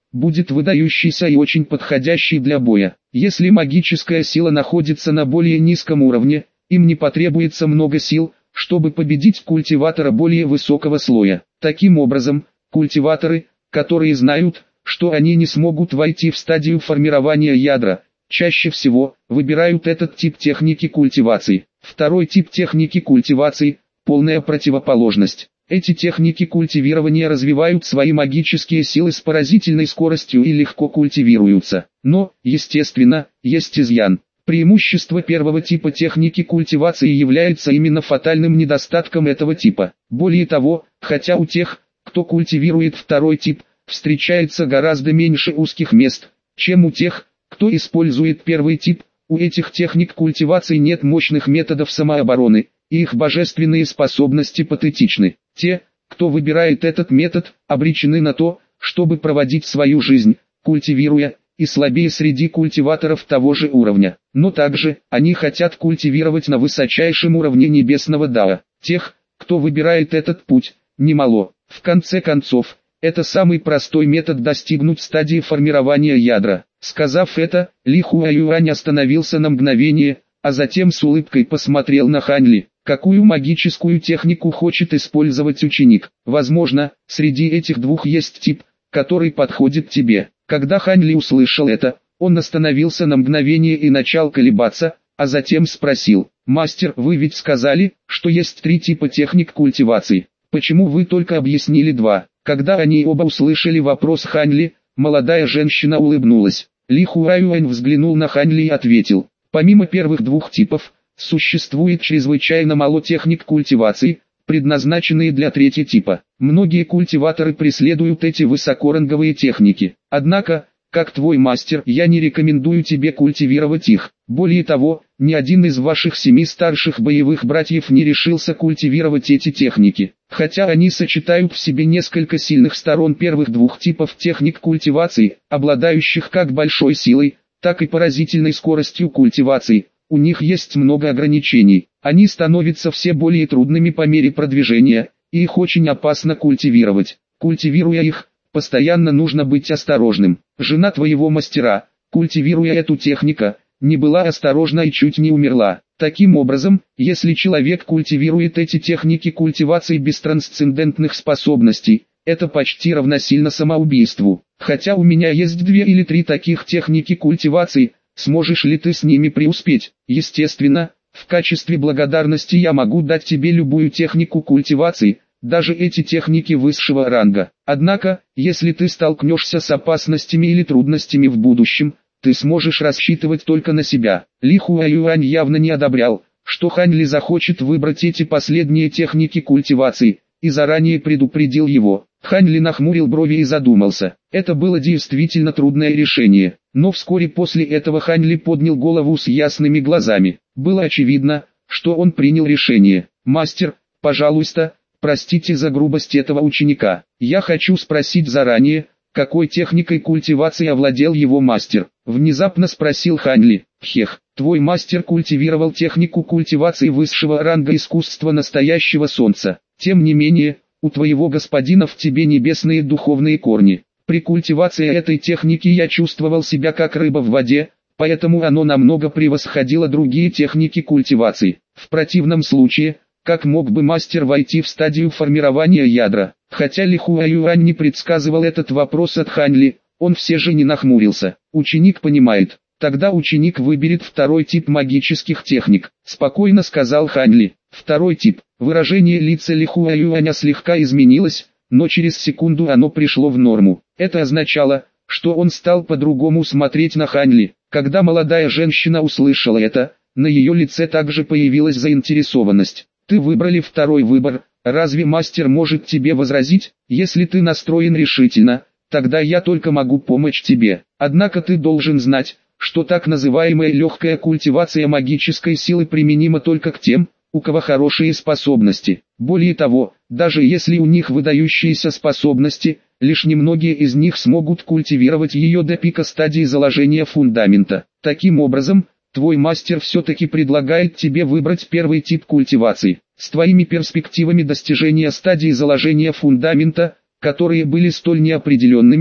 будет выдающийся и очень подходящий для боя. Если магическая сила находится на более низком уровне, им не потребуется много сил, чтобы победить культиватора более высокого слоя. Таким образом, культиваторы, которые знают, что они не смогут войти в стадию формирования ядра, чаще всего выбирают этот тип техники культивации. Второй тип техники культивации – полная противоположность. Эти техники культивирования развивают свои магические силы с поразительной скоростью и легко культивируются. Но, естественно, есть изъян. Преимущество первого типа техники культивации является именно фатальным недостатком этого типа. Более того, хотя у тех, кто культивирует второй тип, встречается гораздо меньше узких мест, чем у тех, кто использует первый тип, у этих техник культивации нет мощных методов самообороны, и их божественные способности патетичны. Те, кто выбирает этот метод, обречены на то, чтобы проводить свою жизнь, культивируя, и слабее среди культиваторов того же уровня. Но также, они хотят культивировать на высочайшем уровне небесного Дао. Тех, кто выбирает этот путь, немало. В конце концов, это самый простой метод достигнуть стадии формирования ядра. Сказав это, Ли Хуаюань остановился на мгновение, а затем с улыбкой посмотрел на Хань Ли. Какую магическую технику хочет использовать ученик? Возможно, среди этих двух есть тип, который подходит тебе. Когда Хань Ли услышал это, он остановился на мгновение и начал колебаться, а затем спросил: «Мастер, вы ведь сказали, что есть 3 типа техник культивации. Почему вы только объяснили 2?» Когда они оба услышали вопрос Хань Ли, молодая женщина улыбнулась. Ли Хуаюань взглянул на Хань Ли и ответил: «Помимо первых 2 типов, существует чрезвычайно мало техник культивации, предназначенные для 3-го типа. Многие культиваторы преследуют эти высокоранговые техники. Однако, как твой мастер, я не рекомендую тебе культивировать их. Более того, ни один из ваших 7 старших боевых братьев не решился культивировать эти техники. Хотя они сочетают в себе несколько сильных сторон первых 2 типов техник культивации, обладающих как большой силой, так и поразительной скоростью культивации. У них есть много ограничений. Они становятся все более трудными по мере продвижения, и их очень опасно культивировать. Культивируя их, постоянно нужно быть осторожным. Жена твоего мастера, культивируя эту технику, не была осторожна и чуть не умерла. Таким образом, если человек культивирует эти техники культивации без трансцендентных способностей, это почти равносильно самоубийству. Хотя у меня есть 2 или 3 таких техники культивации, сможешь ли ты с ними преуспеть? Естественно, в качестве благодарности я могу дать тебе любую технику культивации, даже эти техники высшего ранга. Однако, если ты столкнешься с опасностями или трудностями в будущем, ты сможешь рассчитывать только на себя. Ли Хуаюань явно не одобрял, что Хань Ли захочет выбрать эти последние техники культивации, и заранее предупредил его. Хань Ли нахмурил брови и задумался. Это было действительно трудное решение, но вскоре после этого Хань Ли поднял голову с ясными глазами. Было очевидно, что он принял решение. «Мастер, пожалуйста, простите за грубость этого ученика. Я хочу спросить заранее, какой техникой культивации овладел его мастер?» Внезапно спросил Хань Ли. «Хех, твой мастер культивировал технику культивации высшего ранга искусства настоящего солнца. Тем не менее, у твоего господина в тебе небесные духовные корни. При культивации этой техники я чувствовал себя как рыба в воде, поэтому оно намного превосходило другие техники культивации. В противном случае, как мог бы мастер войти в стадию формирования ядра?» Хотя Ли Хуаюань не предсказывал этот вопрос от Хань Ли, он все же не нахмурился. «Ученик понимает. Тогда ученик выберет 2-й тип магических техник», спокойно сказал Хань Ли. «2-й тип». Выражение лица Ли Хуаюаня слегка изменилось, но через секунду оно пришло в норму. Это означало, что он стал по-другому смотреть на Хань Ли. Когда молодая женщина услышала это, на ее лице также появилась заинтересованность. «Ты выбрали 2-й выбор, разве мастер может тебе возразить? Если ты настроен решительно, тогда я только могу помочь тебе. Однако ты должен знать, что так называемая легкая культивация магической силы применима только к тем, у кого хорошие способности. Более того, даже если у них выдающиеся способности, лишь немногие из них смогут культивировать ее до пика стадии заложения фундамента. Таким образом, твой мастер все-таки предлагает тебе выбрать 1-й тип культивации. С твоими перспективами достижения стадии заложения фундамента, которые были столь неопределенными,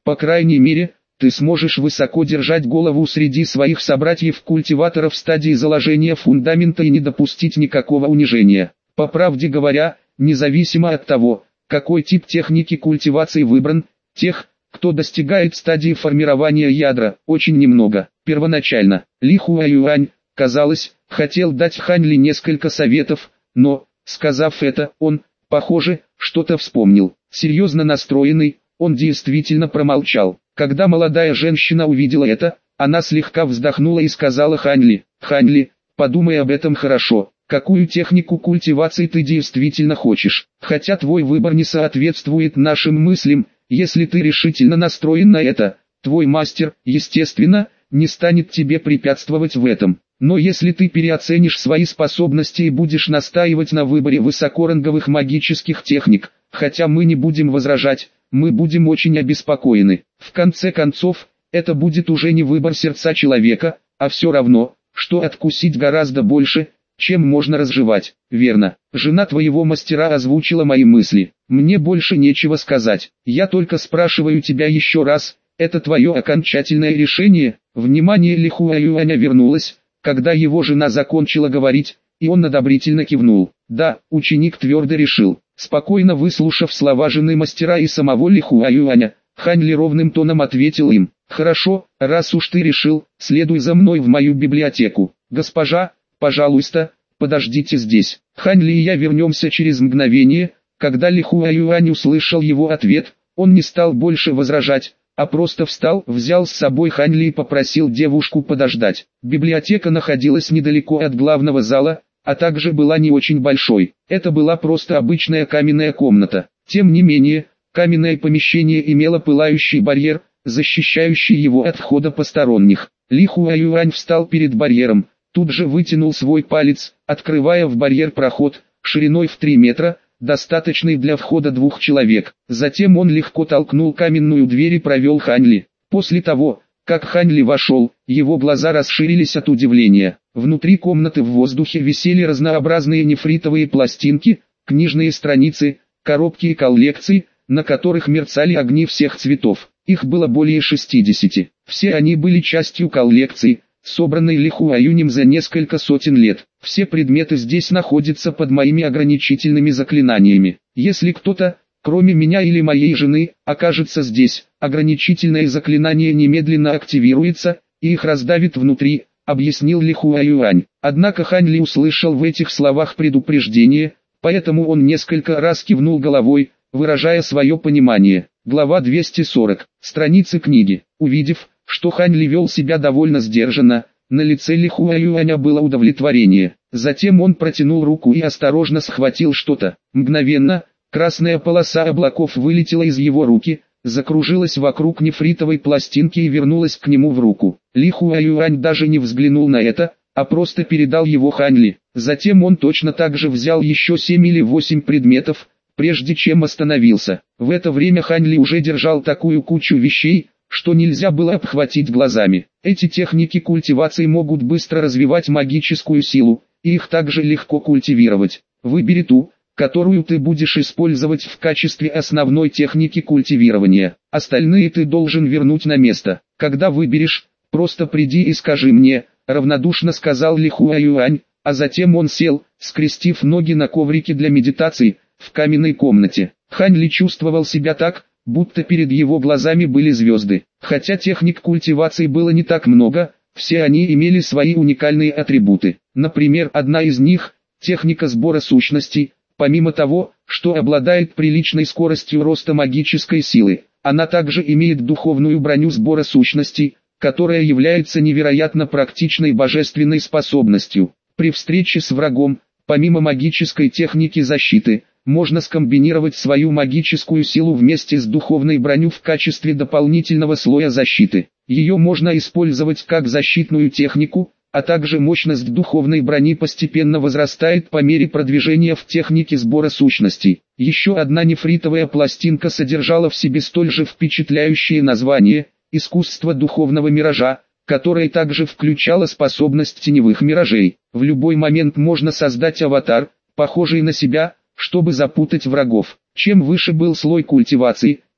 По крайней мере, ты сможешь высоко держать голову среди своих собратьев-культиваторов в стадии заложения фундамента и не допустить никакого унижения. По правде говоря, независимо от того, какой тип техники культивации выбран, тех, кто достигает стадии формирования ядра, очень немного. Первоначально, Ли Хуаюань, казалось, хотел дать Хань Ли несколько советов, но, сказав это, он, похоже, что-то вспомнил. Серьезно настроенный, он действительно промолчал. Когда молодая женщина увидела это, она слегка вздохнула и сказала Хань Ли, подумай об этом хорошо. Какую технику культивации ты действительно хочешь? Хотя твой выбор не соответствует нашим мыслям, если ты решительно настроен на это, твой мастер, естественно, не станет тебе препятствовать в этом. Но если ты переоценишь свои способности и будешь настаивать на выборе высокоранговых магических техник, хотя мы не будем возражать, мы будем очень обеспокоены. В конце концов, это будет уже не выбор сердца человека, а все равно, что откусить гораздо больше, чем можно разжевать. Верно, жена твоего мастера озвучила мои мысли. Мне больше нечего сказать. Я только спрашиваю тебя еще раз, это твое окончательное решение? Внимание Ли Хуаюаня вернулось, когда его жена закончила говорить, и он одобрительно кивнул. Да, ученик твердо решил. Спокойно выслушав слова жены мастера и самого Ли Хуаюаня, Хань Ли ровным тоном ответил им: «Хорошо, раз уж ты решил, следуй за мной в мою библиотеку. Госпожа, пожалуйста, подождите здесь». Хань Ли и я вернемся через мгновение. Когда Ли Хуаюань услышал его ответ, он не стал больше возражать, а просто встал, взял с собой Хань Ли и попросил девушку подождать. Библиотека находилась недалеко от главного зала, а также была не очень большой. Это была просто обычная каменная комната. Тем не менее, каменное помещение имело пылающий барьер, защищающий его от входа посторонних. Ли Хуаюань встал перед барьером, тут же вытянул свой палец, открывая в барьер проход, шириной в 3 метра, достаточный для входа 2 человек. Затем он легко толкнул каменную дверь и провел Хань Ли. После того, как Хань Ли вошел, его глаза расширились от удивления. Внутри комнаты в воздухе висели разнообразные нефритовые пластинки, книжные страницы, коробки и коллекции, на которых мерцали огни всех цветов. Их было более 60. Все они были частью коллекции, собранной Ли Хуаюнем за несколько сотен лет. Все предметы здесь находятся под моими ограничительными заклинаниями. Если кто-то, кроме меня или моей жены, окажется здесь, ограничительное заклинание немедленно активируется, и их раздавит внутри, объяснил Ли Хуаюань. Однако Хань Ли услышал в этих словах предупреждение, поэтому он несколько раз кивнул головой, выражая свое понимание. Глава 240. Страницы книги. Увидев, что Хань Ли вел себя довольно сдержанно, на лице Ли Хуаюаня было удовлетворение. Затем он протянул руку и осторожно схватил что-то. Мгновенно, красная полоса облаков вылетела из его руки, закружилась вокруг нефритовой пластинки и вернулась к нему в руку. Ли Хуаюань даже не взглянул на это, а просто передал его Хань Ли. Затем он точно так же взял еще 7 или 8 предметов, прежде чем остановился. В это время Хань Ли уже держал такую кучу вещей, что нельзя было обхватить глазами. Эти техники культивации могут быстро развивать магическую силу, и их также легко культивировать. Выбери ту, которую ты будешь использовать в качестве основной техники культивирования. Остальные ты должен вернуть на место. Когда выберешь, просто приди и скажи мне, равнодушно сказал Ли Хуаюань, а затем он сел, скрестив ноги на коврике для медитации, в каменной комнате. Хань Ли чувствовал себя так, будто перед его глазами были звезды. Хотя техник культивации было не так много, все они имели свои уникальные атрибуты. Например, одна из них – техника сбора сущностей. Помимо того, что обладает приличной скоростью роста магической силы, она также имеет духовную броню сбора сущностей, которая является невероятно практичной божественной способностью. При встрече с врагом, помимо магической техники защиты, можно скомбинировать свою магическую силу вместе с духовной броней в качестве дополнительного слоя защиты. Ее можно использовать как защитную технику, а также мощность духовной брони постепенно возрастает по мере продвижения в технике сбора сущностей. Еще одна нефритовая пластинка содержала в себе столь же впечатляющее название «Искусство духовного миража», которое также включало способность теневых миражей. В любой момент можно создать аватар, похожий на себя, чтобы запутать врагов. Чем выше был слой культивации,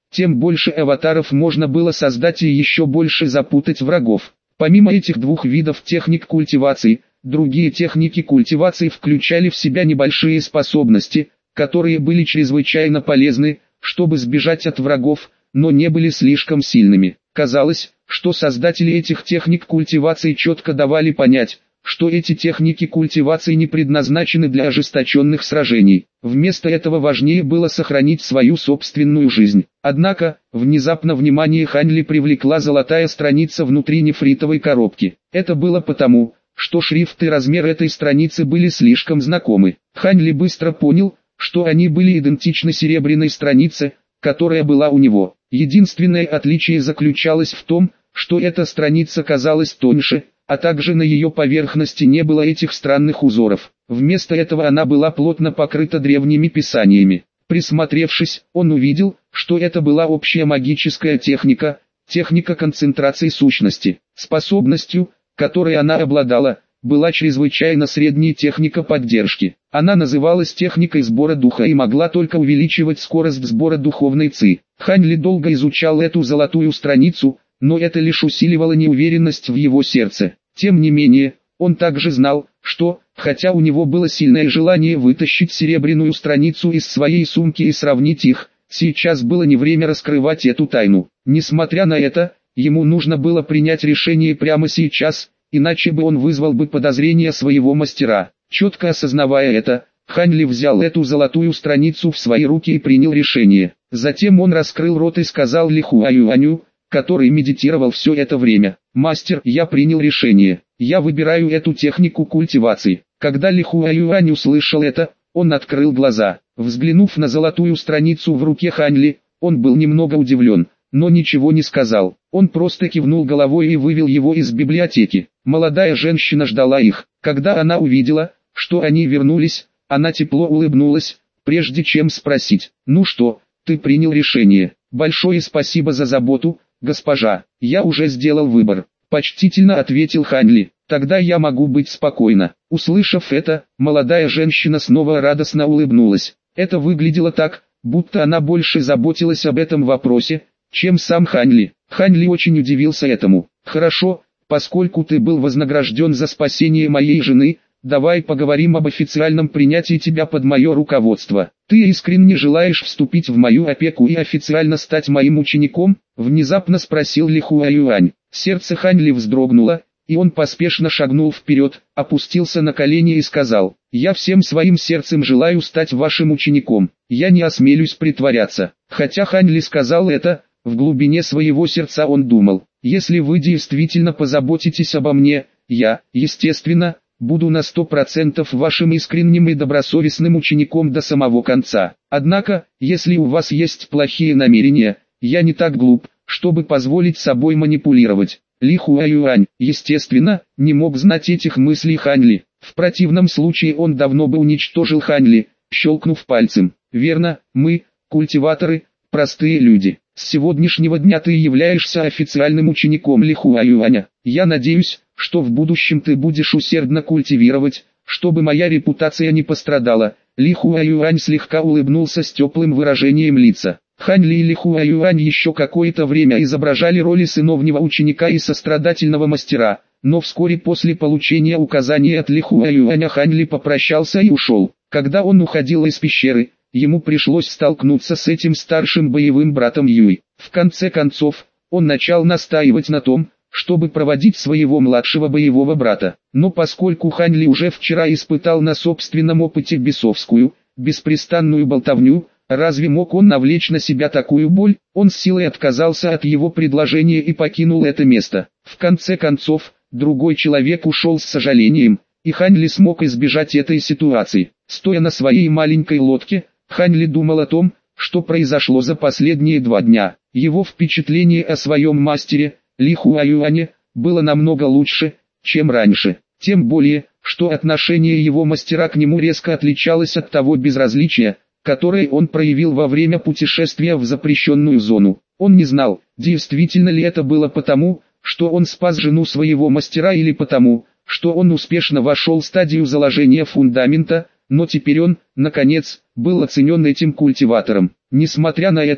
тем больше аватаров можно было создать и еще больше запутать врагов. Помимо этих двух видов техник культивации, другие техники культивации включали в себя небольшие способности, которые были чрезвычайно полезны, чтобы сбежать от врагов, но не были слишком сильными. Казалось, что создатели этих техник культивации четко давали понять, что эти техники культивации не предназначены для ожесточенных сражений. Вместо этого важнее было сохранить свою собственную жизнь. Однако, внезапно внимание Хань Ли привлекла золотая страница внутри нефритовой коробки. Это было потому, что шрифт и размер этой страницы были слишком знакомы. Хань Ли быстро понял, что они были идентичны серебряной странице, которая была у него. Единственное отличие заключалось в том, что эта страница казалась тоньше, а также на ее поверхности не было этих странных узоров. Вместо этого она была плотно покрыта древними писаниями. Присмотревшись, он увидел, что это была общая магическая техника, техника концентрации сущности. Способностью, которой она обладала, была чрезвычайно средняя техника поддержки. Она называлась техникой сбора духа и могла только увеличивать скорость сбора духовной ци. Хань Ли долго изучал эту золотую страницу, но это лишь усиливало неуверенность в его сердце. Тем не менее, он также знал, что, хотя у него было сильное желание вытащить серебряную страницу из своей сумки и сравнить их, сейчас было не время раскрывать эту тайну. Несмотря на это, ему нужно было принять решение прямо сейчас, иначе бы он вызвал бы подозрения своего мастера. Четко осознавая это, Хань Ли взял эту золотую страницу в свои руки и принял решение. Затем он раскрыл рот и сказал Ли Хуаюаню, который медитировал все это время: «Мастер, я принял решение. Я выбираю эту технику культивации». Когда Ли Хуаюань услышал это, он открыл глаза. Взглянув на золотую страницу в руке Хань Ли, он был немного удивлен, но ничего не сказал. Он просто кивнул головой и вывел его из библиотеки. Молодая женщина ждала их. Когда она увидела, что они вернулись, она тепло улыбнулась, прежде чем спросить: «Ну что, ты принял решение? Большое спасибо за заботу, госпожа. Я уже сделал выбор», — почтительно ответил Хань Ли. «Тогда я могу быть спокойна». Услышав это, молодая женщина снова радостно улыбнулась. Это выглядело так, будто она больше заботилась об этом вопросе, чем сам Хань Ли. Хань Ли очень удивился этому. «Хорошо, поскольку ты был вознагражден за спасение моей жены, давай поговорим об официальном принятии тебя под мое руководство. Ты искренне желаешь вступить в мою опеку и официально стать моим учеником?» — внезапно спросил Ли Хуаюань. Сердце Хань Ли вздрогнуло, и он поспешно шагнул вперед, опустился на колени и сказал: «Я всем своим сердцем желаю стать вашим учеником. Я не осмелюсь притворяться». Хотя Хань Ли сказал это, в глубине своего сердца он думал: «Если вы действительно позаботитесь обо мне, я, естественно, буду на 100% вашим искренним и добросовестным учеником до самого конца. Однако, если у вас есть плохие намерения, я не так глуп, чтобы позволить собой манипулировать». Ли Хуаюань, естественно, не мог знать этих мыслей Хань Ли. В противном случае он давно бы уничтожил Хань Ли, щелкнув пальцем. «Верно, мы, культиваторы, простые люди. С сегодняшнего дня ты являешься официальным учеником Ли Хуаюаня. Я надеюсь, что в будущем ты будешь усердно культивировать, чтобы моя репутация не пострадала». Ли Хуаюань слегка улыбнулся с теплым выражением лица. Хань Ли и Ли Хуаюань еще какое-то время изображали роли сыновнего ученика и сострадательного мастера, но вскоре после получения указаний от Ли Хуаюаня Хань Ли попрощался и ушел. Когда он уходил из пещеры, ему пришлось столкнуться с этим старшим боевым братом Юй. В конце концов, он начал настаивать на том, чтобы проводить своего младшего боевого брата. Но поскольку Хань Ли уже вчера испытал на собственном опыте бесовскую, беспрестанную болтовню, разве мог он навлечь на себя такую боль? Он с силой отказался от его предложения и покинул это место. В конце концов, другой человек ушел с сожалением, и Хань Ли смог избежать этой ситуации. Стоя на своей маленькой лодке, Хань Ли думал о том, что произошло за последние 2 дня. Его впечатление о своем мастере, Ли Хуаюане, было намного лучше, чем раньше. Тем более, что отношение его мастера к нему резко отличалось от того безразличия, которое он проявил во время путешествия в запрещенную зону. Он не знал, действительно ли это было потому, что он спас жену своего мастера, или потому, что он успешно вошел в стадию заложения фундамента, но теперь он, наконец, был оценен этим культиватором. Несмотря на это,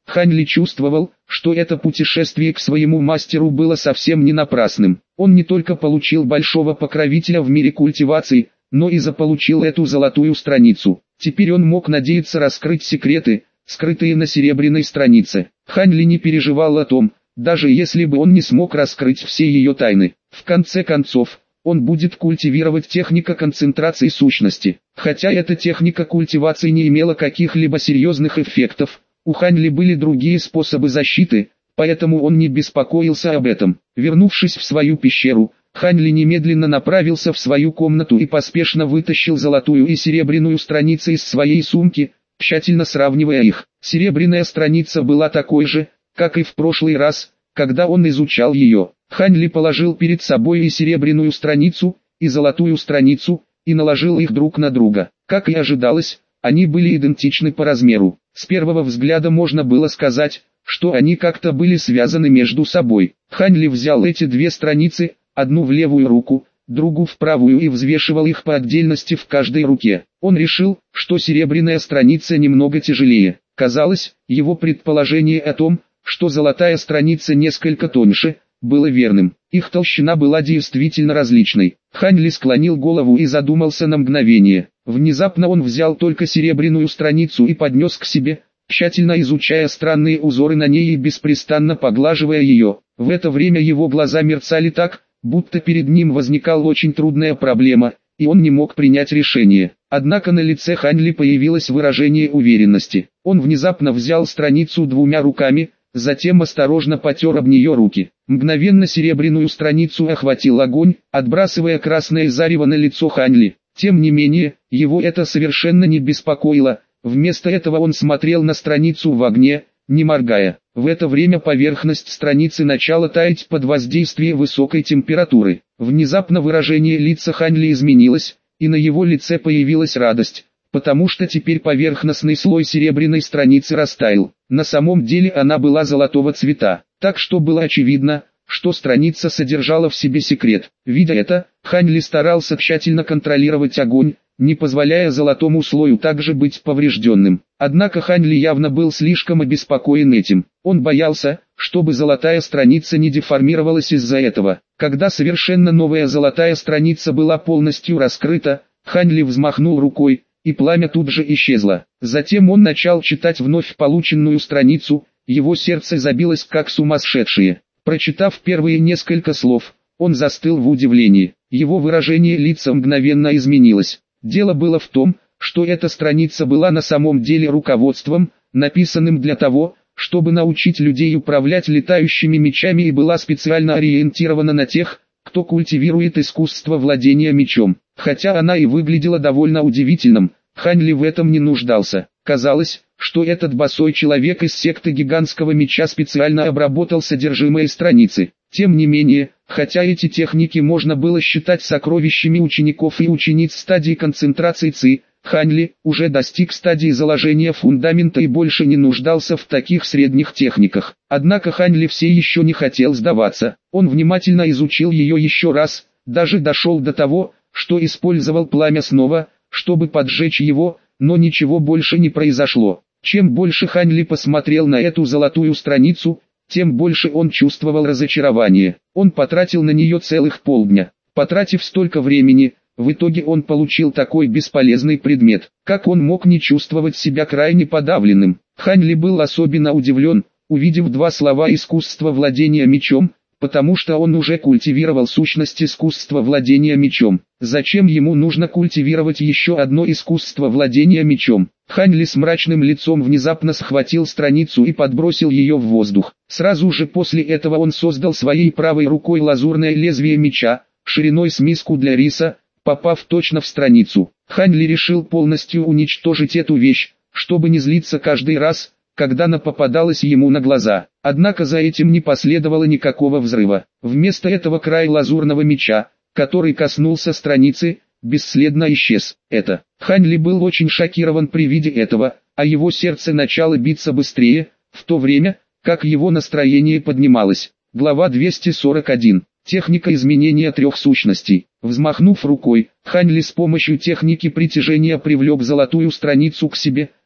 Хань Ли чувствовал, что это путешествие к своему мастеру было совсем не напрасным. Он не только получил большого покровителя в мире культивации, но и заполучил эту золотую страницу. Теперь он мог надеяться раскрыть секреты, скрытые на серебряной странице. Хань Ли не переживал о том, даже если бы он не смог раскрыть все ее тайны. В конце концов, он будет культивировать техника концентрации сущности. Хотя эта техника культивации не имела каких-либо серьезных эффектов, у Хань Ли были другие способы защиты, поэтому он не беспокоился об этом. Вернувшись в свою пещеру, Хань Ли немедленно направился в свою комнату и поспешно вытащил золотую и серебряную страницы из своей сумки, тщательно сравнивая их. Серебряная страница была такой же, как и в прошлый раз, когда он изучал ее. Хань Ли положил перед собой и серебряную страницу, и золотую страницу, и наложил их друг на друга. Как и ожидалось, они были идентичны по размеру. С первого взгляда можно было сказать, что они как-то были связаны между собой. Хань Ли взял эти две страницы, одну в левую руку, другую в правую, и взвешивал их по отдельности в каждой руке. Он решил, что серебряная страница немного тяжелее. Казалось, его предположение о том, что золотая страница несколько тоньше, было верным. Их толщина была действительно различной. Хань Ли склонил голову и задумался на мгновение. Внезапно он взял только серебряную страницу и поднес к себе, тщательно изучая странные узоры на ней и беспрестанно поглаживая ее. В это время его глаза мерцали так, будто перед ним возникала очень трудная проблема, и он не мог принять решение. Однако на лице Хань Ли появилось выражение уверенности. Он внезапно взял страницу двумя руками, затем осторожно потер об нее руки. Мгновенно серебряную страницу охватил огонь, отбрасывая красное зарево на лицо Хань Ли. Тем не менее, его это совершенно не беспокоило. Вместо этого он смотрел на страницу в огне, не моргая. В это время поверхность страницы начала таять под воздействием высокой температуры. Внезапно выражение лица Хань Ли изменилось, и на его лице появилась радость, потому что теперь поверхностный слой серебряной страницы растаял. На самом деле она была золотого цвета, так что было очевидно, что страница содержала в себе секрет. Видя это, Хань Ли старался тщательно контролировать огонь, не позволяя золотому слою также быть поврежденным. Однако Хань Ли явно был слишком обеспокоен этим. Он боялся, чтобы золотая страница не деформировалась из-за этого. Когда совершенно новая золотая страница была полностью раскрыта, Хань Ли взмахнул рукой, и пламя тут же исчезло. Затем он начал читать вновь полученную страницу, его сердце забилось как сумасшедшее. Прочитав первые несколько слов, он застыл в удивлении. Его выражение лица мгновенно изменилось. Дело было в том, что эта страница была на самом деле руководством, написанным для того, чтобы научить людей управлять летающими мечами, и была специально ориентирована на тех, кто культивирует искусство владения мечом. Хотя она и выглядела довольно удивительным, Хань Ли в этом не нуждался. Казалось, что этот босой человек из секты гигантского меча специально обработал содержимое страницы. Тем не менее, хотя эти техники можно было считать сокровищами учеников и учениц стадии концентрации Ци, Хань Ли уже достиг стадии заложения фундамента и больше не нуждался в таких средних техниках. Однако Хань Ли все еще не хотел сдаваться. Он внимательно изучил ее еще раз, даже дошел до того, что использовал пламя снова, чтобы поджечь его, но ничего больше не произошло. Чем больше Хань Ли посмотрел на эту золотую страницу, тем больше он чувствовал разочарование. Он потратил на нее целых полдня. Потратив столько времени, в итоге он получил такой бесполезный предмет. Как он мог не чувствовать себя крайне подавленным? Хань Ли был особенно удивлен, увидев два слова «искусство владения мечом», потому что он уже культивировал сущность искусства владения мечом. Зачем ему нужно культивировать еще одно искусство владения мечом? Хань Ли с мрачным лицом внезапно схватил страницу и подбросил ее в воздух. Сразу же после этого он создал своей правой рукой лазурное лезвие меча, шириной с миску для риса, попав точно в страницу. Хань Ли решил полностью уничтожить эту вещь, чтобы не злиться каждый раз, когда она попадалась ему на глаза. Однако за этим не последовало никакого взрыва. Вместо этого край лазурного меча, который коснулся страницы, бесследно исчез. Хань Ли был очень шокирован при виде этого, а его сердце начало биться быстрее, в то время, как его настроение поднималось. Глава 241. Техника изменения трех сущностей. Взмахнув рукой, Хань Ли с помощью техники притяжения привлек золотую страницу к себе,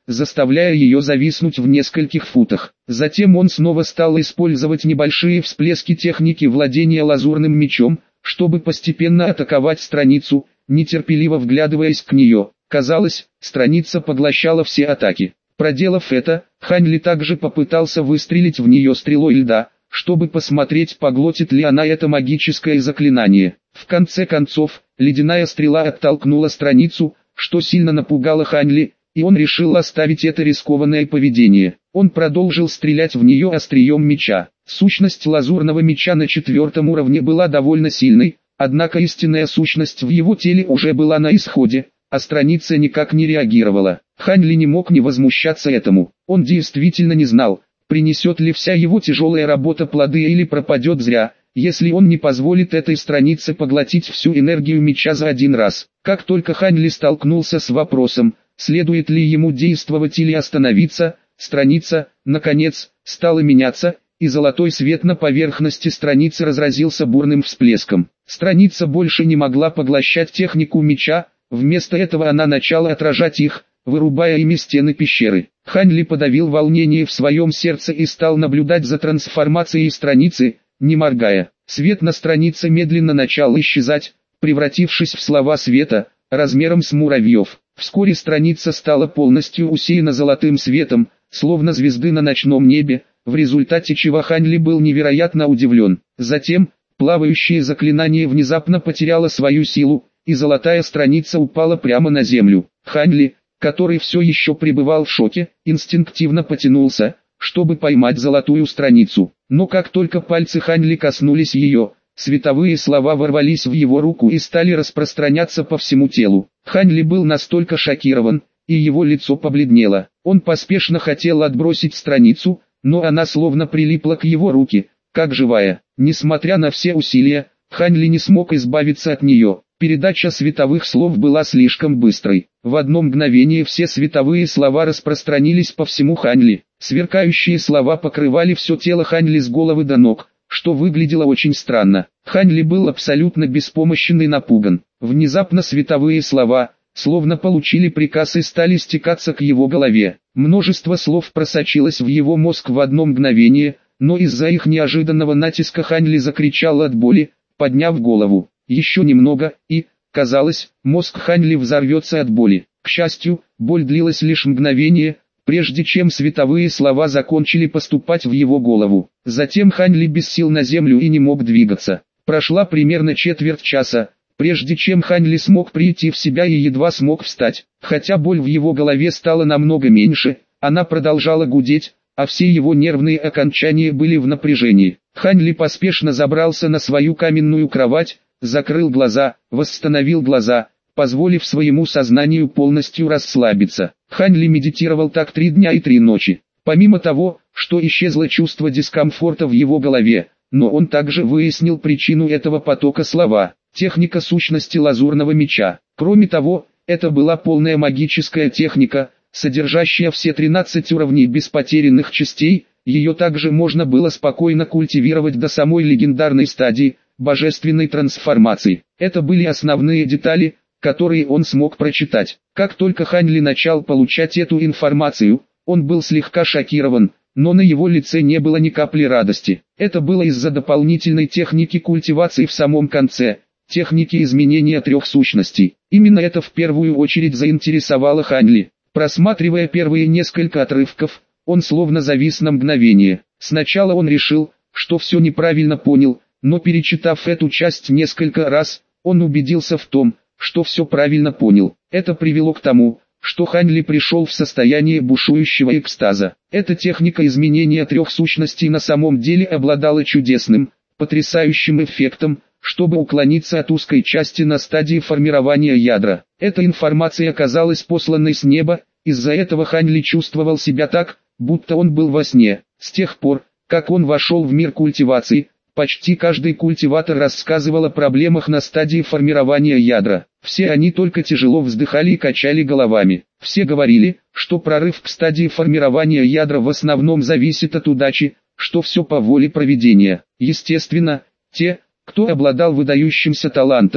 заставляя ее зависнуть в нескольких футах. Затем он снова стал использовать небольшие всплески техники владения лазурным мечом, чтобы постепенно атаковать страницу, нетерпеливо вглядываясь к нее. Казалось, страница поглощала все атаки. Проделав это, Хань Ли также попытался выстрелить в нее стрелой льда, чтобы посмотреть, поглотит ли она это магическое заклинание. В конце концов, ледяная стрела оттолкнула страницу, что сильно напугало Хань Ли, и он решил оставить это рискованное поведение. Он продолжил стрелять в нее острием меча. Сущность лазурного меча на 4-м уровне была довольно сильной, однако истинная сущность в его теле уже была на исходе, а страница никак не реагировала. Хань Ли не мог не возмущаться этому. Он действительно не знал, принесет ли вся его тяжелая работа плоды или пропадет зря, если он не позволит этой странице поглотить всю энергию меча за один раз. Как только Хань Ли столкнулся с вопросом, следует ли ему действовать или остановиться, страница, наконец, стала меняться, и золотой свет на поверхности страницы разразился бурным всплеском. Страница больше не могла поглощать технику меча, вместо этого она начала отражать их, вырубая ими стены пещеры. Хань Ли подавил волнение в своем сердце и стал наблюдать за трансформацией страницы, не моргая. Свет на странице медленно начал исчезать, превратившись в слова света, размером с муравьев. Вскоре страница стала полностью усеяна золотым светом, словно звезды на ночном небе, в результате чего Хань Ли был невероятно удивлен. Затем, плавающее заклинание внезапно потеряло свою силу, и золотая страница упала прямо на землю. Хань Ли, который все еще пребывал в шоке, инстинктивно потянулся, чтобы поймать золотую страницу. Но как только пальцы Хань Ли коснулись ее, световые слова ворвались в его руку и стали распространяться по всему телу. Хань Ли был настолько шокирован, и его лицо побледнело. Он поспешно хотел отбросить страницу, но она словно прилипла к его руке, как живая. Несмотря на все усилия, Хань Ли не смог избавиться от нее. Передача световых слов была слишком быстрой. В одно мгновение все световые слова распространились по всему Хань Ли. Сверкающие слова покрывали все тело Хань Ли с головы до ног, что выглядело очень странно. Хань Ли был абсолютно беспомощен и напуган. Внезапно световые слова, словно получили приказ и стали стекаться к его голове. Множество слов просочилось в его мозг в одно мгновение, но из-за их неожиданного натиска Хань Ли закричал от боли, подняв голову. Еще немного, и, казалось, мозг Хань Ли взорвется от боли. К счастью, боль длилась лишь мгновение, прежде чем световые слова закончили поступать в его голову. Затем Хань Ли без сил на землю и не мог двигаться. Прошла примерно четверть часа, прежде чем Хань Ли смог прийти в себя и едва смог встать. Хотя боль в его голове стала намного меньше, она продолжала гудеть, а все его нервные окончания были в напряжении. Хань Ли поспешно забрался на свою каменную кровать, закрыл глаза, восстановил глаза, позволив своему сознанию полностью расслабиться. Хань Ли медитировал так 3 дня и 3 ночи. Помимо того, что исчезло чувство дискомфорта в его голове, но он также выяснил причину этого потока слова. Техника сущности лазурного меча. Кроме того, это была полная магическая техника, содержащая все 13 уровней без потерянных частей. Ее также можно было спокойно культивировать до самой легендарной стадии божественной трансформации. Это были основные детали, которые он смог прочитать. Как только Хань Ли начал получать эту информацию, он был слегка шокирован, но на его лице не было ни капли радости. Это было из-за дополнительной техники культивации в самом конце, техники изменения 3 сущностей. Именно это в первую очередь заинтересовало Хань Ли. Просматривая первые несколько отрывков, он словно завис на мгновение. Сначала он решил, что все неправильно понял, но перечитав эту часть несколько раз, он убедился в том, что все правильно понял. Это привело к тому, что Хань Ли пришел в состояние бушующего экстаза. Эта техника изменения 3 сущностей на самом деле обладала чудесным, потрясающим эффектом, чтобы уклониться от узкой части на стадии формирования ядра. Эта информация оказалась посланной с неба, из-за этого Хань Ли чувствовал себя так, будто он был во сне. С тех пор, как он вошел в мир культивации, почти каждый культиватор рассказывал о проблемах на стадии формирования ядра. Все они только тяжело вздыхали и качали головами. Все говорили, что прорыв к стадии формирования ядра в основном зависит от удачи, что все по воле провидения. Естественно, те, кто обладал выдающимся талантом,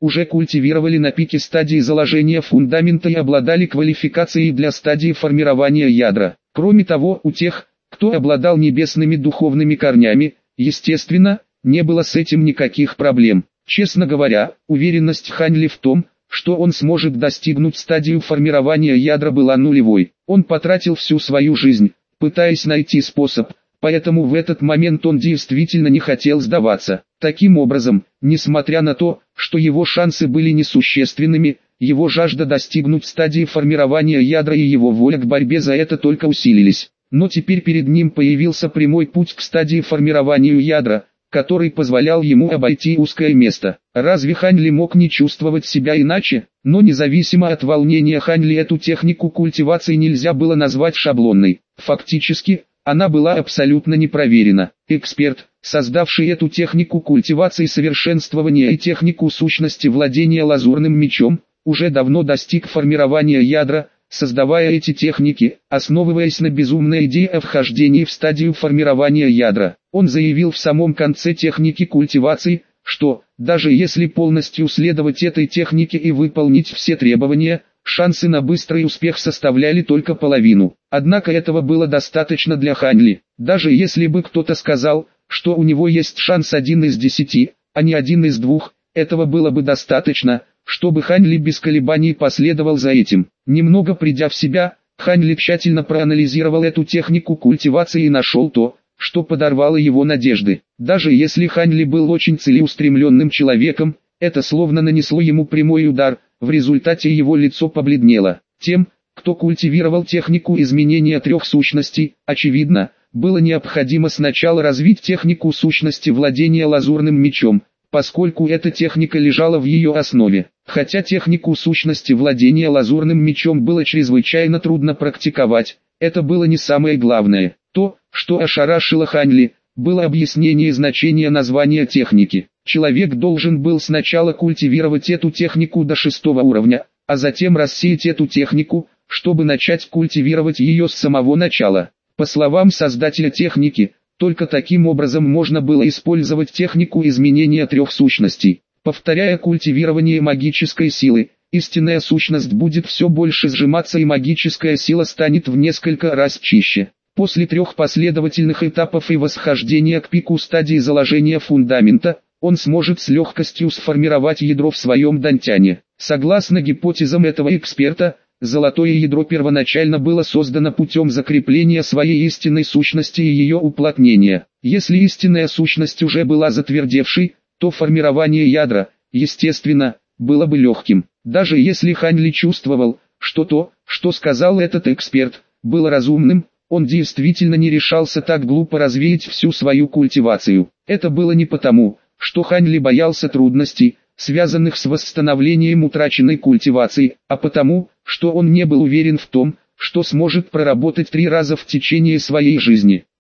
уже культивировали на пике стадии заложения фундамента и обладали квалификацией для стадии формирования ядра. Кроме того, у тех, кто обладал небесными духовными корнями, естественно, не было с этим никаких проблем. Честно говоря, уверенность Хань Ли в том, что он сможет достигнуть стадию формирования ядра, была нулевой. Он потратил всю свою жизнь, пытаясь найти способ, поэтому в этот момент он действительно не хотел сдаваться. Таким образом, несмотря на то, что его шансы были несущественными, его жажда достигнуть стадии формирования ядра и его воля к борьбе за это только усилились. Но теперь перед ним появился прямой путь к стадии формирования ядра, который позволял ему обойти узкое место. Разве Хань Ли мог не чувствовать себя иначе? Но независимо от волнения Хань Ли, эту технику культивации нельзя было назвать шаблонной. Фактически, она была абсолютно непроверена. Эксперт, создавший эту технику культивации совершенствования и технику сущности владения лазурным мечом, уже давно достиг формирования ядра, создавая эти техники, основываясь на безумной идее о вхождении в стадию формирования ядра. Он заявил в самом конце техники культивации, что, даже если полностью следовать этой технике и выполнить все требования, шансы на быстрый успех составляли только половину. Однако этого было достаточно для Хань Ли. Даже если бы кто-то сказал, что у него есть шанс 1 из 10, а не 1 из 2, этого было бы достаточно, чтобы Хань Ли без колебаний последовал за этим. Немного придя в себя, Хань Ли тщательно проанализировал эту технику культивации и нашел то, что подорвало его надежды. Даже если Хань Ли был очень целеустремленным человеком, это словно нанесло ему прямой удар, в результате его лицо побледнело. Тем, кто культивировал технику изменения трех сущностей, очевидно, было необходимо сначала развить технику сущности владения лазурным мечом, поскольку эта техника лежала в ее основе. Хотя технику сущности владения лазурным мечом было чрезвычайно трудно практиковать, это было не самое главное. То, что ошарашило Хань Ли, было объяснение значения названия техники. Человек должен был сначала культивировать эту технику до 6-го уровня, а затем рассеять эту технику, чтобы начать культивировать ее с самого начала. По словам создателя техники, только таким образом можно было использовать технику изменения трех сущностей. Повторяя культивирование магической силы, истинная сущность будет все больше сжиматься и магическая сила станет в несколько раз чище. После 3 последовательных этапов и восхождения к пику стадии заложения фундамента, он сможет с легкостью сформировать ядро в своем дантяне. Согласно гипотезам этого эксперта, золотое ядро первоначально было создано путем закрепления своей истинной сущности и ее уплотнения. Если истинная сущность уже была затвердевшей, то формирование ядра, естественно, было бы легким. Даже если Хань Ли чувствовал, что то, что сказал этот эксперт, было разумным, он действительно не решался так глупо развеять всю свою культивацию. Это было не потому, что Хань Ли боялся трудностей, связанных с восстановлением утраченной культивации, а потому, что он не был уверен в том, что сможет проработать 3 раза в течение своей жизни.